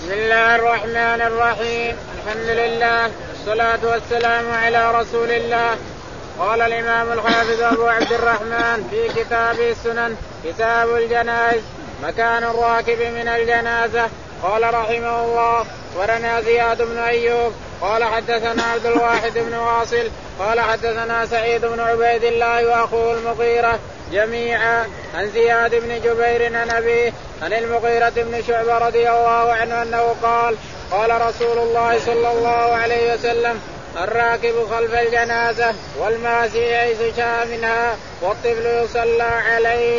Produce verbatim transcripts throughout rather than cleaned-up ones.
بسم الله الرحمن الرحيم. الحمد لله والصلاة والسلام على رسول الله. قال الإمام الحافظ أبو عبد الرحمن في كتابه السنن كتاب الجنائز مكان الراكب من الجنازة. قال رحمه الله ورنا زياد بن أيوب قال حدثنا عبد الواحد بن واصل قال حدثنا سعيد بن عبيد الله وأخوه المغيرة جميعا عن زياد بن جبير عن أبيه عن المغيرة بن شعبة رضي الله عنه أنه قال قال رسول الله صلى الله عليه وسلم الراكب خلف الجنازة والماشي حيث شاء منها والطفل يصلى عليه.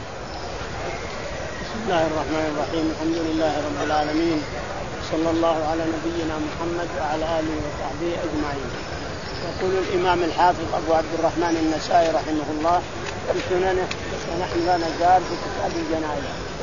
بسم الله الرحمن الرحيم. الحمد لله رب العالمين صلى الله على نبينا محمد وعلى آله وصحبه أجمعين. يقول الإمام الحافظ أبو عبد الرحمن النسائي رحمه الله في سننه ونحن لا نزال في كتاب الجنائز.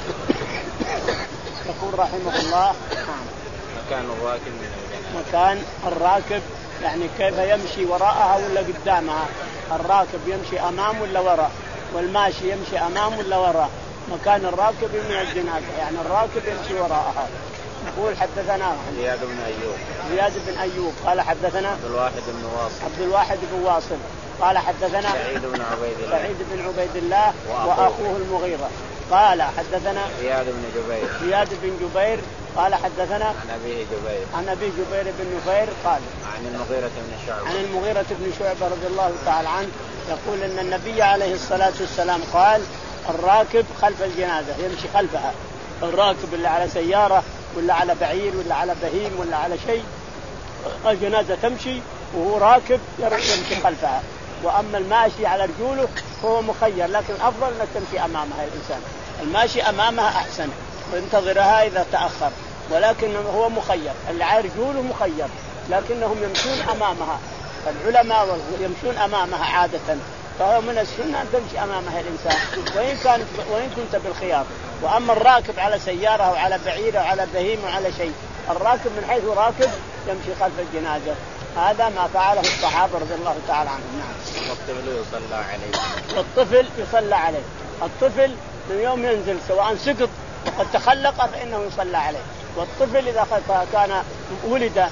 يقول رحمه الله مكان الراكب من الجنازة. مكان الراكب يعني كيف يمشي وراءها ولا قدامها. الراكب يمشي أمام ولا وراء والماشي يمشي أمام ولا وراء. مكان الراكب من الجنازة يعني الراكب يمشي وراءها. يقول حدثنا زياد بن أيوب زياد بن أيوب قال حدثنا عبد الواحد بن واصل عبد الواحد بن واصل قال حدثنا سعيد بن عبيد الله سعيد بن عبيد الله وأخوه المغيرة قال حدثنا زياد بن جبير زياد بن جبير قال حدثنا عن أبيه جبير عن أبي جبير بن نفير قال عن المغيرة بن شعبة عن المغيرة بن شعبة رضي الله تعالى عنه يقول أن النبي عليه الصلاة والسلام قال الراكب خلف الجنازة يمشي خلفها. الراكب اللي على سيارة ولا على بعير ولا على بهيم ولا على شيء الجنازة تمشي وهو راكب يمشي خلفها. وأما الماشي على رجوله فهو مخير لكن أفضل أن تمشي أمامها الإنسان. الماشي أمامها أحسن وانتظرها إذا تأخر ولكن هو مخير. اللي على رجوله مخير لكنهم يمشون أمامها. العلماء يمشون أمامها عادة فهو من السنة أن تمشي أمامها الإنسان وإن كانت وإن كنت بالخيار. وأما الراكب على سيارة أو على بعيرة أو على بهيم أو على شيء الراكب من حيث راكب يمشي خلف الجنازة. هذا ما فعله الصحابة رضي الله تعالى عنهم. نعم. والطفل يصلى عليه. والطفل يصلى عليه. الطفل من يوم ينزل سواء سقط وقد تخلق فإنه يصلى عليه. والطفل إذا كان ولد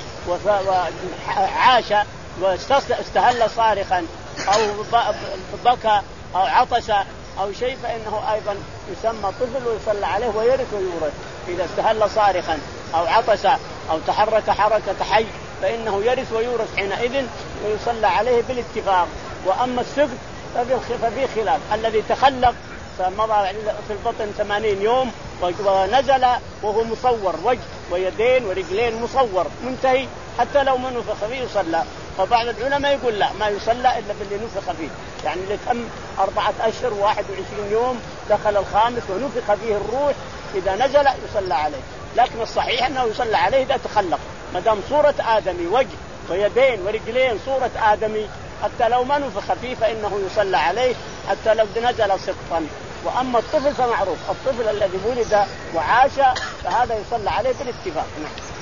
وعاش واستهل صارخا أو بكى أو عطس أو شيء فإنه أيضا يسمى طفل ويصلى عليه ويرث ويورث. إذا استهل صارخا أو عطس أو تحرك حركة حي فإنه يرث ويورث حينئذ ويصلى عليه بالاتفاق. وأما السقط ففي خلاف. الذي تخلق فمضى في البطن ثمانين يوم ونزل وهو مصور وجه ويدين ورجلين مصور منتهي حتى لو ما نفخ فيه يصلى. فبعض العلماء يقول لا ما يصلى إلا باللي نفخ فيه يعني اللي تم أربعة أشهر واحد وعشرين يوم دخل الخامس ونفخ فيه الروح إذا نزل يصلى عليه. لكن الصحيح أنه يصلى عليه إذا تخلق ما دام صورة آدمي وجه ويدين ورجلين صورة آدمي حتى لو ما نفخ فيه فإنه يصلى عليه حتى لو نزل سقطا. وأما الطفل فمعروف الطفل الذي ولد وعاش فهذا يصلى عليه بالاتفاق. نعم.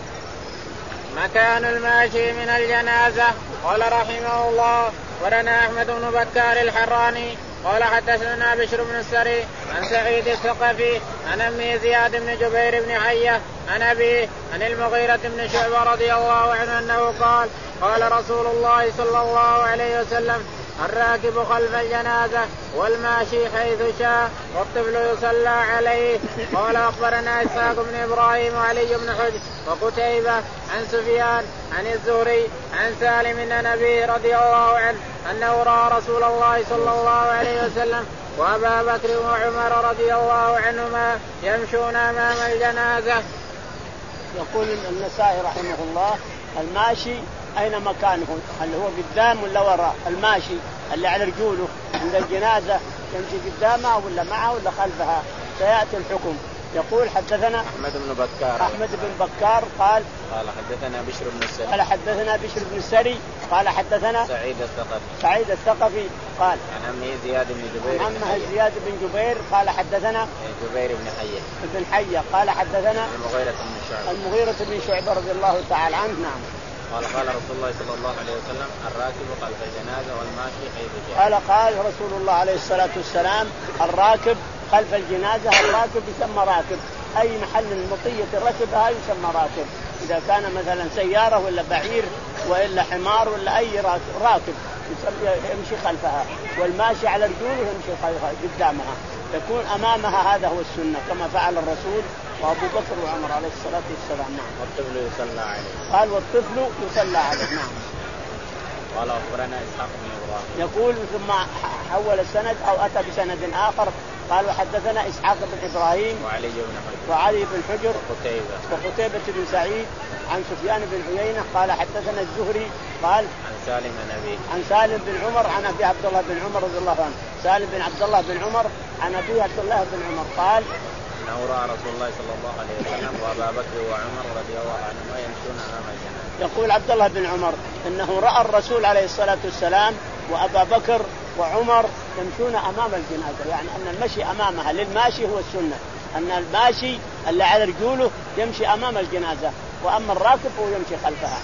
مكان الماشي من الجنازة. قال رحمه الله ولنا أحمد بن بكار الحراني قال حدثنا بشر بن السري عن سعيد الثقفي عن أمي زياد بن جبير بن حية عن أبيه عن المغيرة بن شعبة رضي الله عنه أنه قال قال رسول الله صلى الله عليه وسلم الراكب خلف الجنازة والماشي حيث شاء والطفل يصلى عليه. قال أخبرنا إسحاق بن إبراهيم وعلي بن حجر وقتيبة عن سفيان عن الزهري عن سالم عن أبيه رضي الله عنه أنه رأى رسول الله صلى الله عليه وسلم وأبا بكر وعمر رضي الله عنهما يمشون أمام الجنازة. يقول النسائي رحمه الله الماشي أين مكانه هل هو قدام ولا وراء. الماشي اللي على رجوله عند الجنازة يمشي قدامها ولا معها ولا خلفها سيأتي الحكم. يقول حدثنا أحمد بن بكار أحمد بن بكار قال قال حدثنا بشر بن السري قال حدثنا بشر بن السري قال حدثنا سعيد الثقفي سعيد الثقفي قال عن أمه زياد بن جبير عن أمه زياد بن جبير قال حدثنا جبير بن حية بن حية قال حدثنا المغيرة بن شعبة المغيرة بن شعبة رضي الله تعالى عنه. نعم. قال قال رسول الله صلى الله عليه وسلم الراكب خلف الجنازة والماشي حيث شاء. قال قال رسول الله عليه الصلاة والسلام الراكب خلف الجنازة. الراكب يسمى راكب أي محل المطية ركبها يسمى راكب. إذا كان مثلا سيارة ولا بعير وإلا حمار ولا أي راكب يمشي خلفها، والماشي على رجوله يمشي خلفها قدامها، يكون أمامها. هذا هو السنة كما فعل الرسول وأبو بكر وعمر عليه الصلاة والسلام. نعم. والطفل يصلى عليه. قال والطفل يصلى عليه. نعم. قال أخبرنا إسحاق بن إبراهيم. يقول ثم حول السند أو أتى بسند آخر قال وحدثنا إسحاق بن إبراهيم وعلي بن حجر وعلي بن حجر وقتيبة وقتيبة بن سعيد عن سفيان بن عيينة قال حدثنا الزهري قال عن سالم النبي عن سالم بن عمر عن أبي عبد الله بن عمر رضي الله عنه. سالم بن عبد الله بن عمر عن أبي عبد الله بن عمر قال أنه رأى رسول الله صلى الله عليه وسلم وأبا بكر وعمر رضي الله عنهما يمشون أمام الجنازة. يقول عبد الله بن عمر إنه رأى الرسول عليه الصلاة والسلام وأبا بكر وعمر يمشون أمام الجنازة، يعني أن المشي أمامها للماشي هو السنة، أن الماشي اللي على رجوله يمشي أمام الجنازة، وأما الراكب هو يمشي خلفها.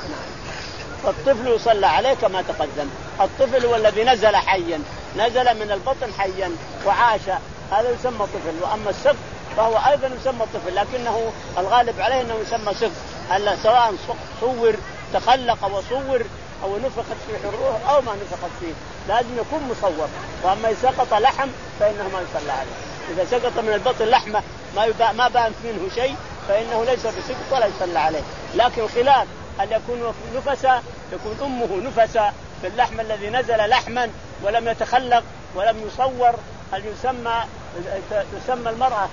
فالطفل يصلى عليه كما تقدم. الطفل هو الذي نزل حيا، نزل من البطن حيا وعاش، هذا يسمى طفل. وأما السقط فهو أيضا يسمى طفل، لكنه الغالب عليه أنه يسمى سقط، ألا سواء صور تخلق وصور أو نفخت فيه الروح أو ما نفخت فيه، لازم يكون مصور. وأما سقط لحم فإنه ما يصلى عليه. إذا سقط من البطن لحمة ما يبا ما بان منه شيء فإنه ليس بسقط ولا يصلى عليه. لكن خلاف أن يكون نفسا، يكون أمه نفسا في اللحم الذي نزل لحما ولم يتخلق ولم يصور، هل يسمى تسمى المرأة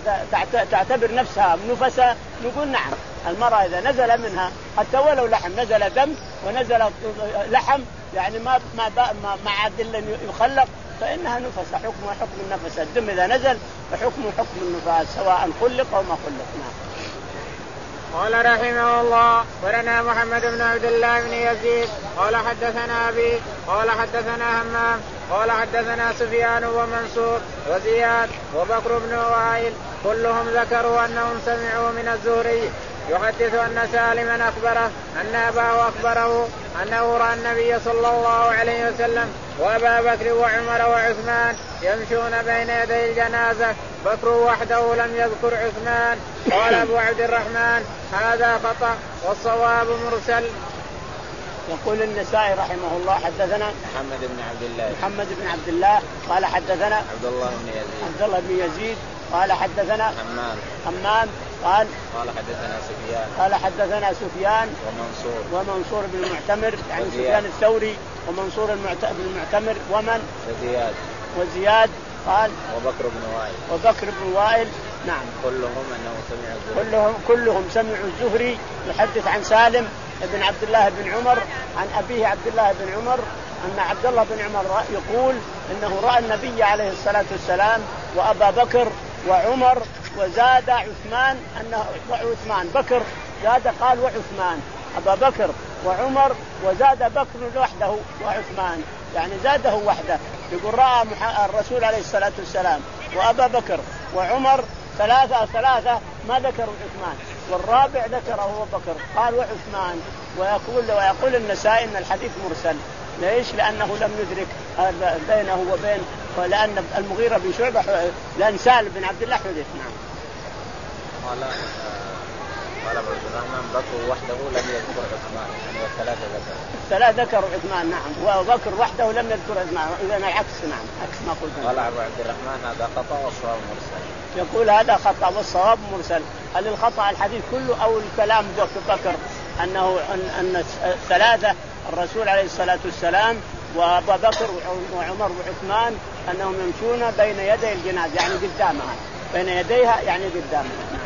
تعتبر نفسها نفسا؟ نقول نعم. المرأة إذا نزل منها حتى ولو لحم، نزل دم ونزل لحم، يعني ما ما ما عاد إلا يخلق، فإنها نفسا، حكمها حكم النفس. الدم إذا نزل فحكمه حكم النفاس سواء خلق أو ما خلق. نعم. قال رحمه الله ولنا محمد بن عبد الله بن يزيد قال حدثنا أبي قال حدثنا همام قال حدثنا سفيان ومنصور وزياد وبكر بن وائل كلهم ذكروا أنهم سمعوا من الزهري يحدث أن سالما أخبره أن أباه أخبره أنه رأى النبي صلى الله عليه وسلم وأبا بكر وعمر وعثمان يمشون بين يدي الجنازة، بكر وحده لم يذكر عثمان. قال أبو عبد الرحمن هذا خطأ والصواب مرسل. يقول النسائي رحمه الله حدثنا محمد بن عبد الله محمد بن عبد الله قال حدثنا عبد الله بن يزيد عبد الله بن يزيد قال حدثنا حمام حمام قال قال حدثنا سفيان قال حدثنا سفيان ومنصور ومنصور بن المعتمر يعني وزياد. سفيان الثوري ومنصور بن المعتمر ومن وزياد وزياد قال وبكر بن وائل وبكر بن وائل. نعم. كلهم أنه سمع الزهري كلهم كلهم سمعوا الزهري يحدث عن سالم بن عبد الله بن عمر عن أبيه عبد الله بن عمر أن عبد الله بن عمر يقول إنه رأى النبي عليه الصلاة والسلام وأبا بكر وعمر وزاد عثمان أنه وعثمان بكر زاد قال وعثمان أبا بكر وعمر وزاد بكر وحده وعثمان، يعني زاده وحده. يقول رأى الرسول عليه الصلاة والسلام وأبا بكر وعمر ثلاثة ثلاثة ما ذكروا عثمان، والرابع ذكره أبو بكر قال وعثمان. ويقول ويقول النسائي إن الحديث مرسل. ليش؟ لأنه لم يدرك بينه وبين، ولأن المغيرة بن شعبة لأن سالم بن عبد الله حدث. نعم. قال قال عبد الرحمن بكر وحده لم يذكر عثمان، يعني والثلاثة ذكر الثلاثة ذكروا عثمان. نعم. وبكر وحده لم يذكر عثمان، إذا العكس. نعم عكس ما قلت. قال أبو عبد الرحمن هذا خطأ والصواب مرسل. يقول هذا خطأ والصواب مرسل. هل الخطأ الحديث كله أو الكلام بكر أنه أن الثلاثة الرسول عليه الصلاة والسلام وأبا بكر وعمر وعثمان أنهم يمشون بين يدي الجنازة يعني قدامها، بين يديها يعني قدامها.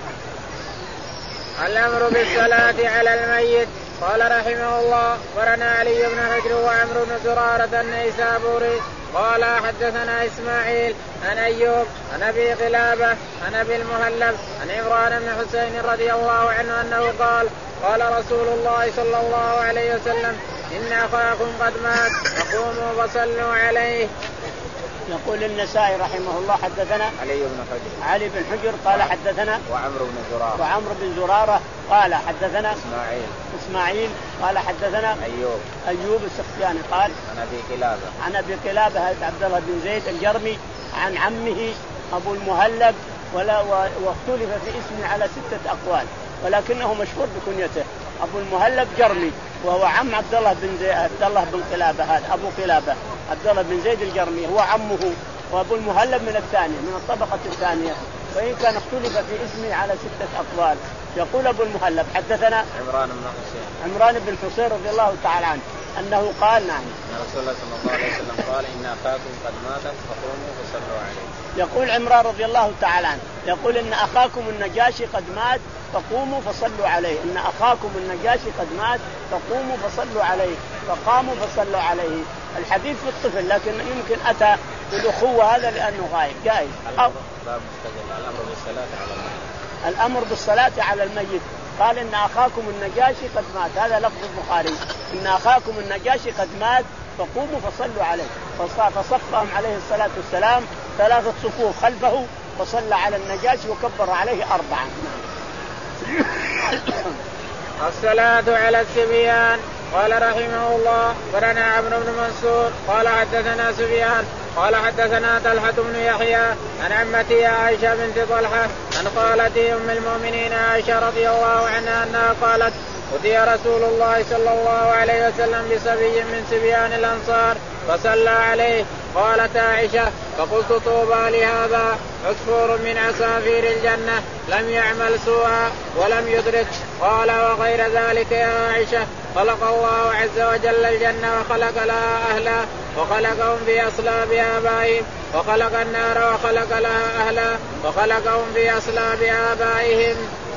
الأمر بالصلاة على الميت. قال رحمه الله ورنا علي بن حجر وعمرو بن زرارة النيسابوري قال حدثنا إسماعيل عن أيوب عن أبي قلابة عن أبي المهلب عن عمران بن حسين رضي الله عنه أنه قال قال رسول الله صلى الله عليه وسلم إن أخاكم قد مات فقوموا وصلوا عليه. يقول النسائي رحمه الله حدثنا علي بن حجر علي بن حجر قال حدثنا وعمرو بن زرارة وعمرو بن زرارة قال حدثنا إسماعيل إسماعيل قال حدثنا أيوب أيوب السختياني قال عن أبي قلابة عن أبي قلابة عبد الله بن زيد الجرمي عن عمه أبو المهلب ولا واختلف في اسمه على ستة أقوال، ولكنه مشهور بكنيته أبو المهلب جرمي، وهو عم عبد الله بن زي... عبد الله بن قلابة، هذا أبو قلابة عبد الله بن زيد الجرمي هو عمه، وأبو المهلب من الثانية من الطبقة الثانية، وإن كان اختلف في اسمه على ستة أقوال. يقول أبو المهلب حدثنا عمران بن حسين عمران بن حسين رضي الله تعالى عنه أنه قال نعم أن رسول الله صلى الله عليه وسلم قال إن أخاكم قد مات فقوموا فصلوا عليه. يقول عمران رضي الله تعالى عنه يقول إن أخاكم النجاشي قد مات فقوموا فصلوا عليه، إن أخاكم النجاشي قد مات فقوموا فصلوا عليه، فقاموا فصلوا عليه. الحديث في الطفل لكن يمكن أتى بالأخوة هذا لأنه غايب جائز. باب مستقل الأمر بالصلاة على الميت. الأمر بالصلاة على الميت. قال إن أخاكم النجاشي قد مات، هذا لفظ البخاري، إن أخاكم النجاشي قد مات فقوموا فصلوا عليه، فصفهم عليه الصلاة والسلام ثلاثة صفوف خلفه وصلى على النجاشي وكبر عليه أربعة. الصلاة على الصبيان. قال رحمه الله قرنا عمرو بن منصور قال حدثنا سفيان قال حدثنا طلحة بن يحيى عن عمتي عائشة بنت طلحة عن خالتي أم المؤمنين عائشة رضي الله عنها أنها قالت أتي رسول الله صلى الله عليه وسلم بصبي من صبيان الأنصار فصلى عليه. قالت عائشة فقلت طوبى لهذا عصفور من عصافير الجنة لم يعمل سوءا ولم يدرك. قال وغير ذلك يا عائشة خلق الله عز وجل الجنة وخلق لها أهلا وخلقهم في أصلاب آبائهم، وخلق النار وخلق لها أهلا وخلقهم في أصلاب آبائهم.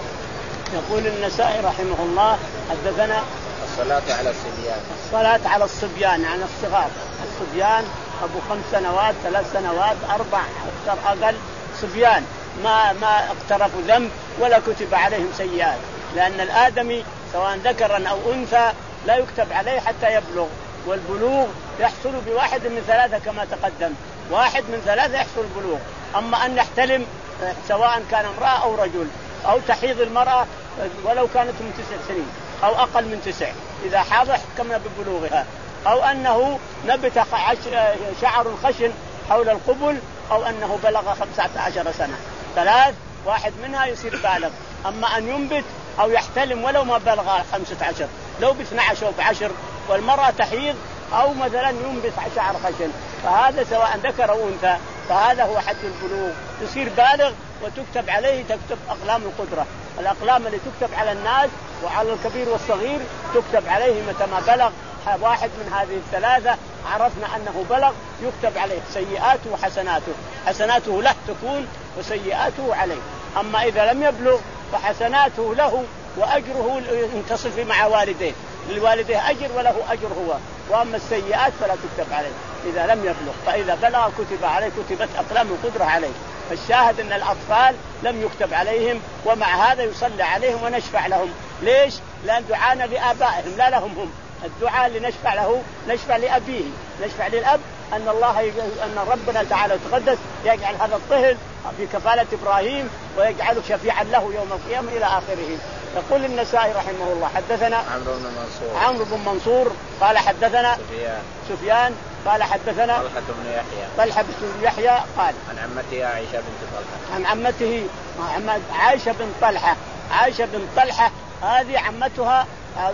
يقول النسائي رحمه الله حدثنا الصلاة على الصبيان. الصلاة على الصبيان يعني الصغار، الصبيان أبو خمس سنوات ثلاث سنوات أربع أكثر أقل صبيان ما ما اقترفوا ذنب ولا كتب عليهم سيئات، لأن الآدمي سواء ذكرا أو أنثى لا يكتب عليه حتى يبلغ، والبلوغ يحصل بواحد من ثلاثة كما تقدم، واحد من ثلاثة يحصل البلوغ. أما أن يحتلم سواء كان امرأة أو رجل، أو تحيض المرأة ولو كانت من تسع سنين أو أقل من تسع إذا حاض حكمنا ببلوغها، أو أنه نبت شعر خشن حول القبل، أو أنه بلغ خمسة عشر سنة، ثلاث واحد منها يصير بالغ. أما أن ينبت أو يحتلم ولو ما بلغ خمسة عشر، لو باثنى عشر أو بعشر، والمرأة تحيض أو مثلا ينبت شعر خشن، فهذا سواء ذكر أو أنثى فهذا هو حد البلوغ، يصير بالغ وتكتب عليه تكتب أقلام القدرة، الأقلام اللي تكتب على الناس وعلى الكبير والصغير تكتب عليه متى ما بلغ واحد من هذه الثلاثة عرفنا أنه بلغ يكتب عليه سيئاته وحسناته، حسناته له تكون وسيئاته عليه. أما إذا لم يبلغ فحسناته له وأجره ينتصف مع والديه، للوالديه أجر وله أجر هو، وأما السيئات فلا تكتب عليه إذا لم يبلغ، فإذا بلغ كتب عليه كتبت أقلام القدرة عليه. فالشاهد أن الأطفال لم يكتب عليهم، ومع هذا يصلي عليهم ونشفع لهم. ليش؟ لأن دعانا لآبائهم لا لهم هم، الدعاء اللي نشفع له نشفع لأبيه، نشفع للأب أن الله أن ربنا تعالى وتقدس يجعل هذا الطفل في كفالة إبراهيم ويجعله شفيعا له يوم القيامة إلى آخره. يقول النسائي رحمه الله حدثنا عمرو بن منصور عمرو بن منصور قال حدثنا سفيان سفيان قال حدثنا طلحة بن يحيى طلحة بن يحيى قال عن عمته عائشة بنت طلحة عن عمته عائشة بن طلحة. عائشة بن طلحة هذه عمتها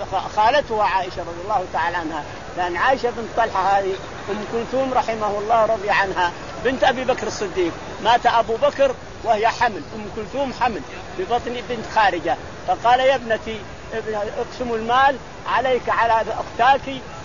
خالتها عائشة رضي الله تعالى عنها، لأن عائشة بن طلحة هذه أم كلثوم رحمه الله رضي عنها بنت أبي بكر الصديق، مات أبو بكر وهي حمل، أم كلثوم حمل ببطن بنت خارجة، فقال يا ابنتي اقسم المال عليك على أختاك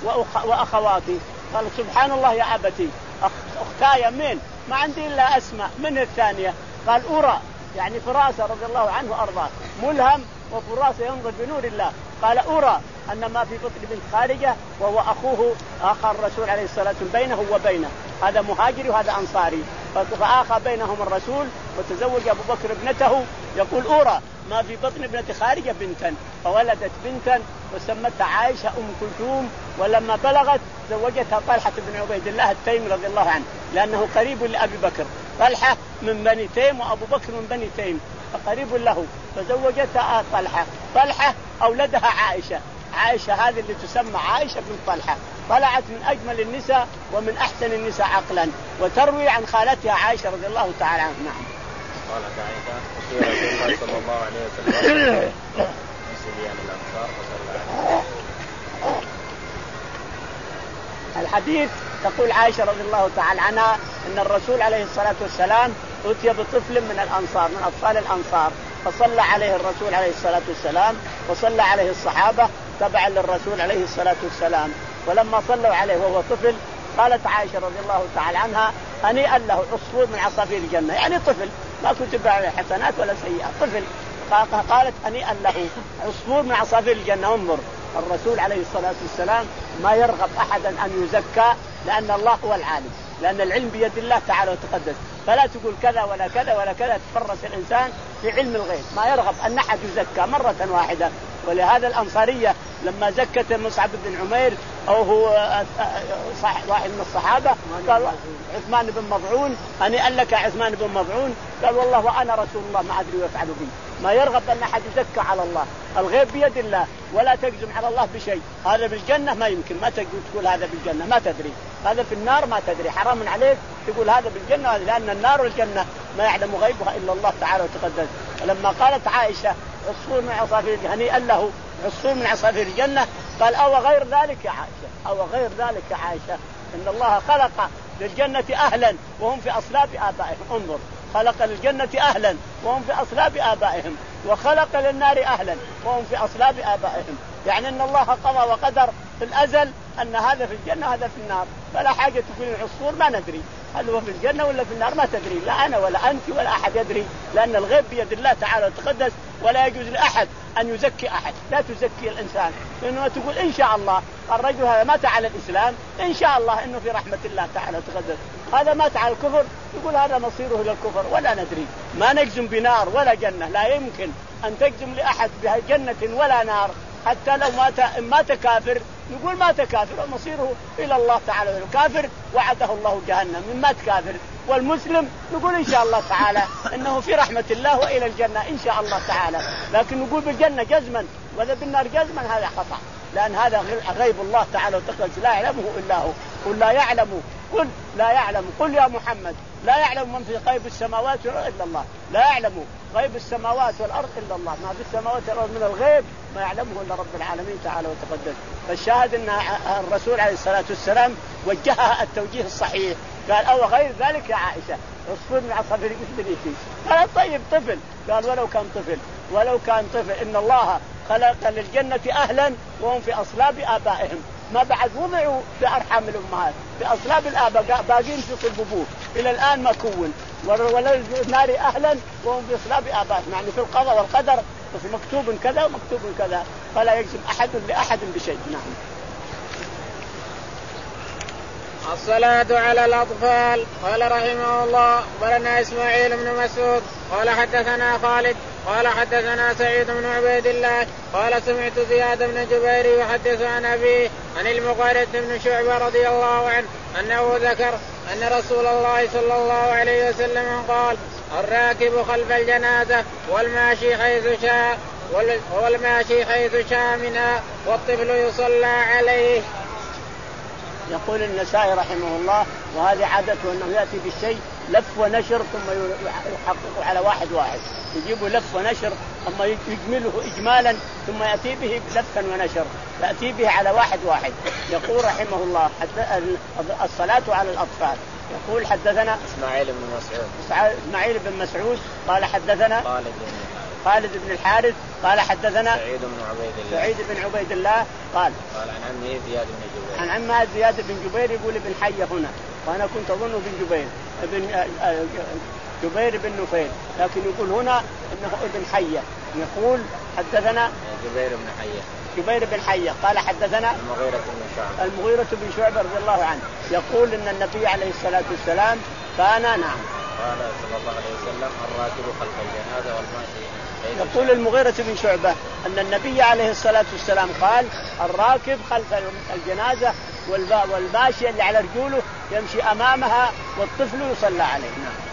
وأخواتي. قال سبحان الله يا أبتي أختايا من ما عندي إلا أسماء من الثانية؟ قال أرى يعني فراسة رضي الله عنه أرضاه ملهم وفراسة ينظر بنور الله. قال أرى أن ما في بطن بنت خارجة وهو أخوه آخى الرسول عليه الصلاة والسلام بينه وبينه، هذا مهاجري وهذا أنصاري، فآخى بينهم الرسول وتزوج أبو بكر ابنته. يقول أرى ما في بطن ابنة خارجة بنتا، فولدت بنتا وسمتها عائشة أم كلثوم، ولما بلغت زوجتها طلحة بن عبيد الله التيمي رضي الله عنه لأنه قريب لأبي بكر، طلحة من بني تيم وأبو بكر من بني تيم فقريب له، فزوجتها طلحة. طلحة أولدها عائشة، عائشة هذه اللي تسمى عائشة بن طلحة طلعت من أجمل النساء ومن أحسن النساء عقلا، وتروي عن خالتها عائشة رضي الله تعالى عنها. نعم. قالت عائشة في رسول الله صلى الله عليه وسلم سبيان الأنصار فصلى عليه. الحديث تقول عائشة رضي الله تعالى عنها أن الرسول عليه الصلاة والسلام أتي بطفل من الأنصار من أطفال الأنصار فصلى عليه الرسول عليه الصلاة والسلام وصلى عليه الصحابة تبعا للرسول عليه الصلاة والسلام. ولما صلوا عليه وهو طفل قالت عائشة رضي الله تعالى عنها هنيئا له عصفور من عصافير الجنة، يعني طفل ما كتب عليه حسنات ولا سيئات، طفل. قالت هنيئا له عصفور من عصافير الجنة. انظر الرسول عليه الصلاة والسلام ما يرغب أحدا أن يزكى لأن الله هو العالم، لأن العلم بيد الله تعالى وتقدس، فلا تقول كذا ولا كذا ولا كذا، تفرس الإنسان في علم الغيب. ما يرغب أن أحد يزكى مرة واحدة. ولهذا الأنصارية لما زكت مصعب بن عمير أو هو واحد من الصحابة قال عثمان بن مظعون هنيئا لك عثمان بن مظعون، قال والله وأنا رسول الله ما أدري ويفعل بي. ما يرغب أن أحد يزكى على الله، الغيب بيد الله، ولا تجزم على الله بشيء. هذا بالجنة ما يمكن، ما تقدر تقول هذا بالجنة، ما تدري. هذا في النار ما تدري، حرام عليك تقول هذا بالجنة، لأن النار والجنة ما يعلم غيبها إلا الله تعالى وتقدس. لما قالت عائشة عصفور من عصافير هنيئا له عصفور من عصافير الجنة، قال أو غير ذلك يا عائشة، أو غير ذلك يا عائشة، إن الله خلق للجنة أهلا وهم في أصلاب آبائهم. انظر، خلق للجنة أهلا وهم في أصلاب آبائهم، وخلق للنار أهلا وهم في أصلاب آبائهم. يعني أن الله قضى وقدر في الأزل أن هذا في الجنة هذا في النار، فلا حاجة تقول العصفور ما ندري هل هو في الجنة ولا في النار، ما تدري، لا أنا ولا أنت ولا أحد يدري، لأن الغيب بيد الله تعالى وتقدس، ولا يجوز لأحد أن يزكي أحد. لا تزكي الإنسان، لأنه تقول إن شاء الله الرجل هذا مات على الإسلام إن شاء الله إنه في رحمة الله تعالى وتقدس، هذا مات على الكفر يقول هذا مصيره إلى الكفر، ولا ندري. ما نجزم بنار ولا جنة، لا يمكن أن تجزم لأحد بجنة ولا نار، حتى لو مات مات كافر نقول مات كافر ومصيره إلى الله تعالى. الكافر وعده الله جهنم من مات كافر، والمسلم نقول إن شاء الله تعالى إنه في رحمة الله وإلى الجنة إن شاء الله تعالى. لكن نقول بالجنة جزما ولا بالنار جزما هذا خطأ، لأن هذا غيب الله تعالى وتقدس لا يعلمه إلا هو. قل لا يعلم قل لا يعلم قل يا محمد لا يعلم من في غيب السماوات والأرض إلا الله، لا يعلم غيب السماوات والأرض إلا الله، ما في السماوات والأرض من الغيب ما يعلمه إلا رب العالمين تعالى وتقدس. فالشاهد أن الرسول عليه الصلاة والسلام وجهها التوجيه الصحيح، قال أو غير ذلك يا عائشة عصفور من عصافير الجنة. قال طيب طفل، قال ولو كان طفل ولو كان طفل إن الله خلق للجنة أهلا وهم في أصلاب آبائهم، ما بعد وضعوا في أرحام الأمهات في أصلاب الآباء باقين في صلب إلى الآن ما كون، وللنار أهلا وهم في أصلاب آبائهم، يعني في القضاء والقدر بس مكتوب كذا ومكتوب كذا، فلا يجزم أحد لأحد بشيء. نعم. الصلاة على الأطفال. قال رحمه الله ولنا إسماعيل بن مسعود قال حدثنا خالد قال حدثنا سعيد بن عبيد الله قال سمعت زياد بن جبير يحدث عن أبيه عن المغيرة بن شعبة رضي الله عنه أنه ذكر أن رسول الله صلى الله عليه وسلم قال الراكب خلف الجنازة والماشي حيث شاء والماشي حيث شاء منها والطفل يصلى عليه. يقول النسائي رحمه الله وهذه عادته أنه يأتي بالشيء لف ونشر ثم يحقق على واحد واحد، يجيبه لف ونشر ثم يجمله إجمالا ثم يأتي به لفا ونشر، يأتي به على واحد واحد. يقول رحمه الله الصلاة على الأطفال. يقول حدثنا إسماعيل بن مسعود إسماعيل بن مسعود قال حدثنا خالد خالد بن الحارث قال حدثنا سعيد بن عبيد الله سعيد بن عبيد الله قال قال عن عمه زياد بن جبير عن عمه زياد بن جبير يقول ابن حية هنا، وأنا كنت أظنه بن جبير ابن جبير بن نفيل، لكن يقول هنا إنه ابن حية. يقول حدثنا جبير بن حية جبير بن حية قال حدثنا المغيرة بن شعبة المغيرة بن شعبة رضي الله عنه يقول إن النبي عليه الصلاة والسلام كان نعم قال صلى الله عليه وسلم الراكب خلف الجنازة والماشي. يقول المغيرة بن شعبة أن النبي عليه الصلاة والسلام قال الراكب خلف الجنازة والماشي اللي على رجوله يمشي أمامها والطفل يصلى عليه. نعم.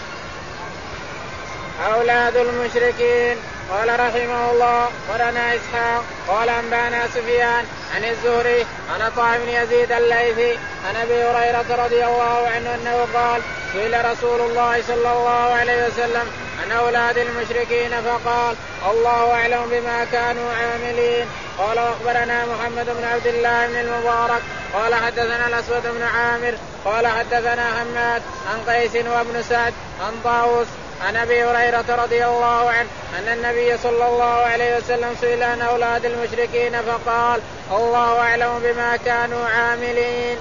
أولاد المشركين. قال رحمه الله ولنا إسحاق قال أنبانا سفيان عن الزهري عن عطاء بن يزيد الليثي عن أبي هريرة رضي الله عنه أنه قال سئل رسول الله صلى الله عليه وسلم عن أولاد المشركين فقال الله أعلم بما كانوا عاملين. قال وأخبرنا محمد بن عبد الله بن المبارك قال حدثنا الأسود بن عامر قال حدثنا حماد عن قيس وابن سعد عن طاووس عن أبي هريرة رضي الله عنه أن النبي صلى الله عليه وسلم سئل عن أولاد المشركين فقال الله أعلم بما كانوا عاملين.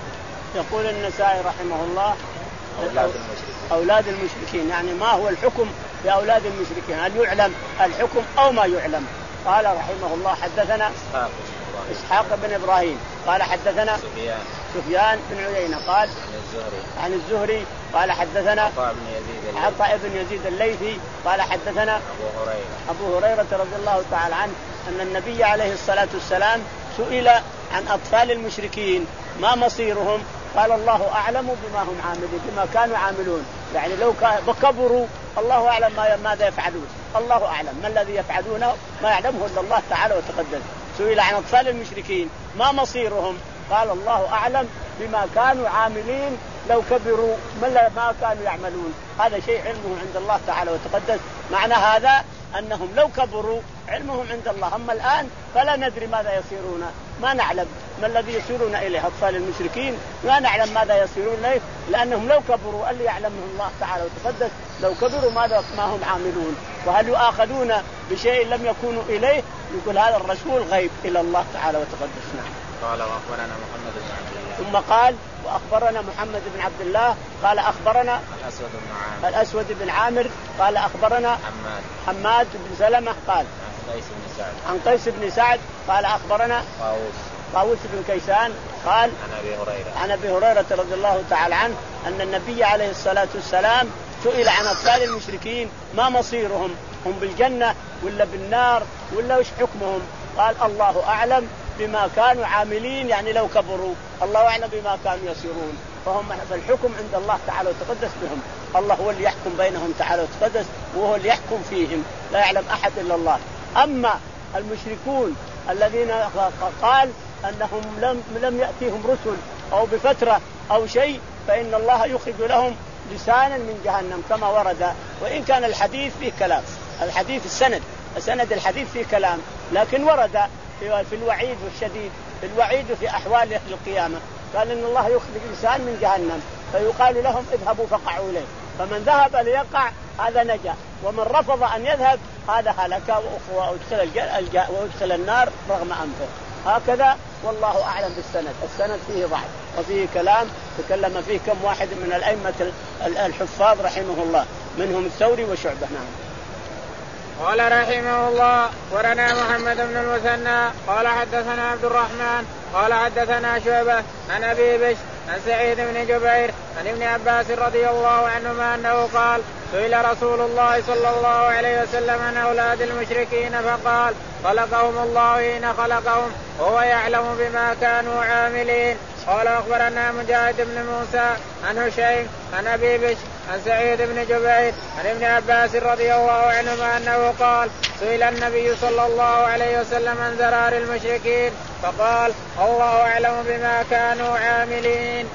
يقول النسائي رحمه الله أولاد المشركين. أولاد المشركين يعني ما هو الحكم بأولاد المشركين؟ هل يعلم الحكم أو ما يعلم؟ قال رحمه الله حدثنا إسحاق, إسحاق بن إبراهيم قال حدثنا سفيان, سفيان بن عيينة قال عن الزهري, عن الزهري قال حدثنا عطاء بن يزيد, عطاء بن يزيد الليثي قال حدثنا أبو هريرة, أبو هريرة رضي الله تعالى عنه أن النبي عليه الصلاة والسلام سئل عن أطفال المشركين ما مصيرهم؟ قال الله أعلم بما هم عاملين بما كانوا عاملون. يعني لو كبروا الله أعلم ماذا يفعلون، الله أعلم ما الذي يفعلونه ما يعلمه إلا الله تعالى وتقدس. سئل عن أطفال المشركين ما مصيرهم؟ قال الله أعلم بما كانوا عاملين لو كبروا ما كانوا يعملون. هذا شيء علمه عند الله تعالى وتقدس. معنى هذا أنهم لو كبروا علمهم عند الله، أما الآن فلا ندري ماذا يصيرون، ما نعلم ما الذي يصيرون إليه أطفال المشركين، لا نعلم ماذا يصيرون إليه، لأنهم لو كبروا اللي يعلمه الله تعالى وتقدس لو كبروا ماذا ما هم عاملون، وهل يؤاخذون بشيء لم يكونوا إليه؟ يقول هذا الرسول غيب إلى الله تعالى وتقدس. نعم. قال وأخبرنا محمد بن عبد الله. ثم قال وأخبرنا محمد بن عبد الله قال أخبرنا الأسود بن عامر, الأسود بن عامر قال أخبرنا حماد, حماد بن سلمة قال عن قيس بن سعد, عن قيس بن سعد قال أخبرنا طاووس, طاووس بن كيسان قال عن أبي هريرة, عن أبي هريرة رضي الله تعالى عنه أن النبي عليه الصلاة والسلام سئل عن أطفال المشركين ما مصيرهم، هم بالجنة ولا بالنار ولا وش حكمهم؟ قال الله أعلم بما كانوا عاملين، يعني لو كبروا الله أعلم بما كانوا يصيرون، فهم فالحكم عند الله تعالى وتقدس بهم، الله هو اللي يحكم بينهم تعالى وتقدس وهو اللي يحكم فيهم، لا يعلم أحد إلا الله. أما المشركون الذين قال أنهم لم, لم يأتيهم رسل أو بفترة أو شيء فإن الله يخرج لهم لسانا من جهنم كما ورد، وإن كان الحديث فيه كلام، الحديث السند سند الحديث فيه كلام، لكن ورد في الوعيد والشديد في الوعيد في أحوال القيامة، قال إن الله يخرج لسان من جهنم فيقال لهم اذهبوا فقعوا إليه، فمن ذهب ليقع هذا نجا، ومن رفض أن يذهب هذا هلك وأدخل, وأدخل النار رغم أنفه. هكذا والله أعلم بالسند، السند فيه ضعف وفيه كلام تكلم فيه كم واحد من الأئمة الحفاظ رحمه الله منهم الثوري وشعبة. نعم. قال رحمه الله ورنا محمد بن المثنى قال حدثنا عبد الرحمن قال حدثنا شعبة عن أبي بشر عن سعيد بن جبير عن ابن عباس رضي الله عنهما أنه قال سئل رسول الله صلى الله عليه وسلم عن أولاد المشركين فقال خلقهم الله حين خلقهم وهو يعلم بما كانوا عاملين. قال أخبرنا مجاهد بن موسى عن هشيم عن أبي بشر عن سعيد بن جبير عن ابن عباس رضي الله عنهما أنه قال سئل النبي صلى الله عليه وسلم عن ذرار المشركين فقال الله أعلم بما كانوا عاملين.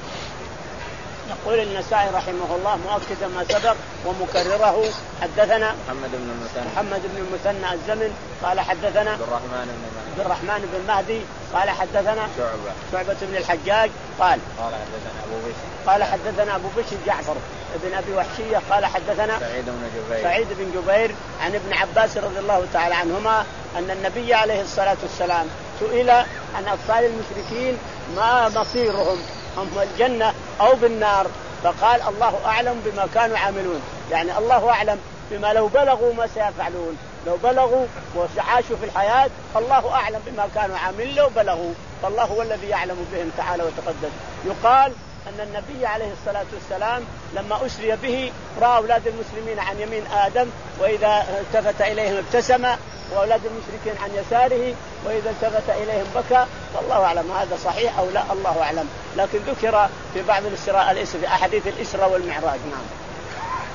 يقول النسائي رحمه الله مؤكدا ما سبق ومكرره حدثنا محمد بن المثنى محمد بن المثنى الزمن قال حدثنا عبد الرحمن بن مهدي عبد الرحمن بن مهدي قال حدثنا شعبة شعبة بن الحجاج قال قال حدثنا أبو بشر قال حدثنا أبو بشر جعفر بن أبي وحشية قال حدثنا سعيد بن جبير سعيد بن جبير عن ابن عباس رضي الله تعالى عنهما أن النبي عليه الصلاة والسلام سئل عن أطفال المشركين ما مصيرهم، هم الجنة أو بالنار، فقال الله أعلم بما كانوا عاملون، يعني الله أعلم بما لو بلغوا ما سيفعلون، لو بلغوا وعاشوا في الحياة الله أعلم بما كانوا عاملين لو بلغوا، فالله هو الذي يعلم بهم تعالى وتقدس. يقال أن النبي عليه الصلاة والسلام لما أسري به رأى أولاد المسلمين عن يمين آدم وإذا التفت إليهم ابتسم، وأولاد المشركين عن يساره وإذا التفت إليهم بكى، فالله أعلم هذا صحيح أو لا الله أعلم، لكن ذكر في بعض الإسراء في أحاديث الإسراء والمعراج. نعم.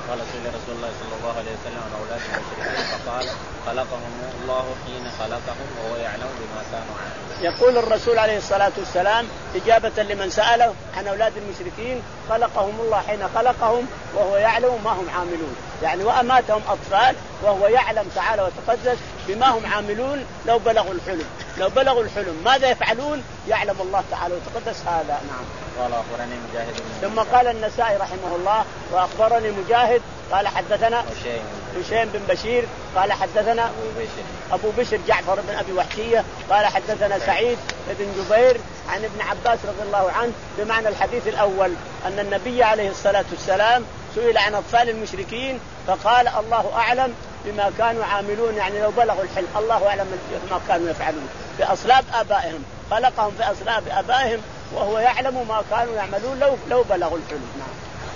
قال سئل رسول الله صلى الله عليه وسلم عن اولاد المشركين فقال خلقهم الله حين خلقهم وهو يعلم بما كانوا عاملين. يقول الرسول عليه الصلاة والسلام إجابة لمن سأله عن أولاد المشركين خلقهم الله حين خلقهم وهو يعلم ما هم عاملون، يعني وأماتهم أطفال وهو يعلم تعالى وتقدس بما هم عاملون. لو بلغوا الحلم لو بلغوا الحلم ماذا يفعلون يعلم الله تعالى وتقدس هذا. نعم. قال أخبرني مجاهد. ثم قال النسائي رحمه الله وأخبرني مجاهد قال حدثنا هشام بن بشير قال حدثنا أبو بشر, أبو بشر جعفر بن أبي وحشية قال حدثنا سعيد بن جبير عن ابن عباس رضي الله عنه بمعنى الحديث الأول أن النبي عليه الصلاة والسلام سئل عن أطفال المشركين فقال الله أعلم بما كانوا عاملون، يعني لو بلغوا الحلم الله أعلم بما كانوا يفعلون في أصلاب آبائهم، خلقهم في أصلاب آبائهم وهو يعلم ما كانوا يعملون لو لو بلغوا الحلم. نعم.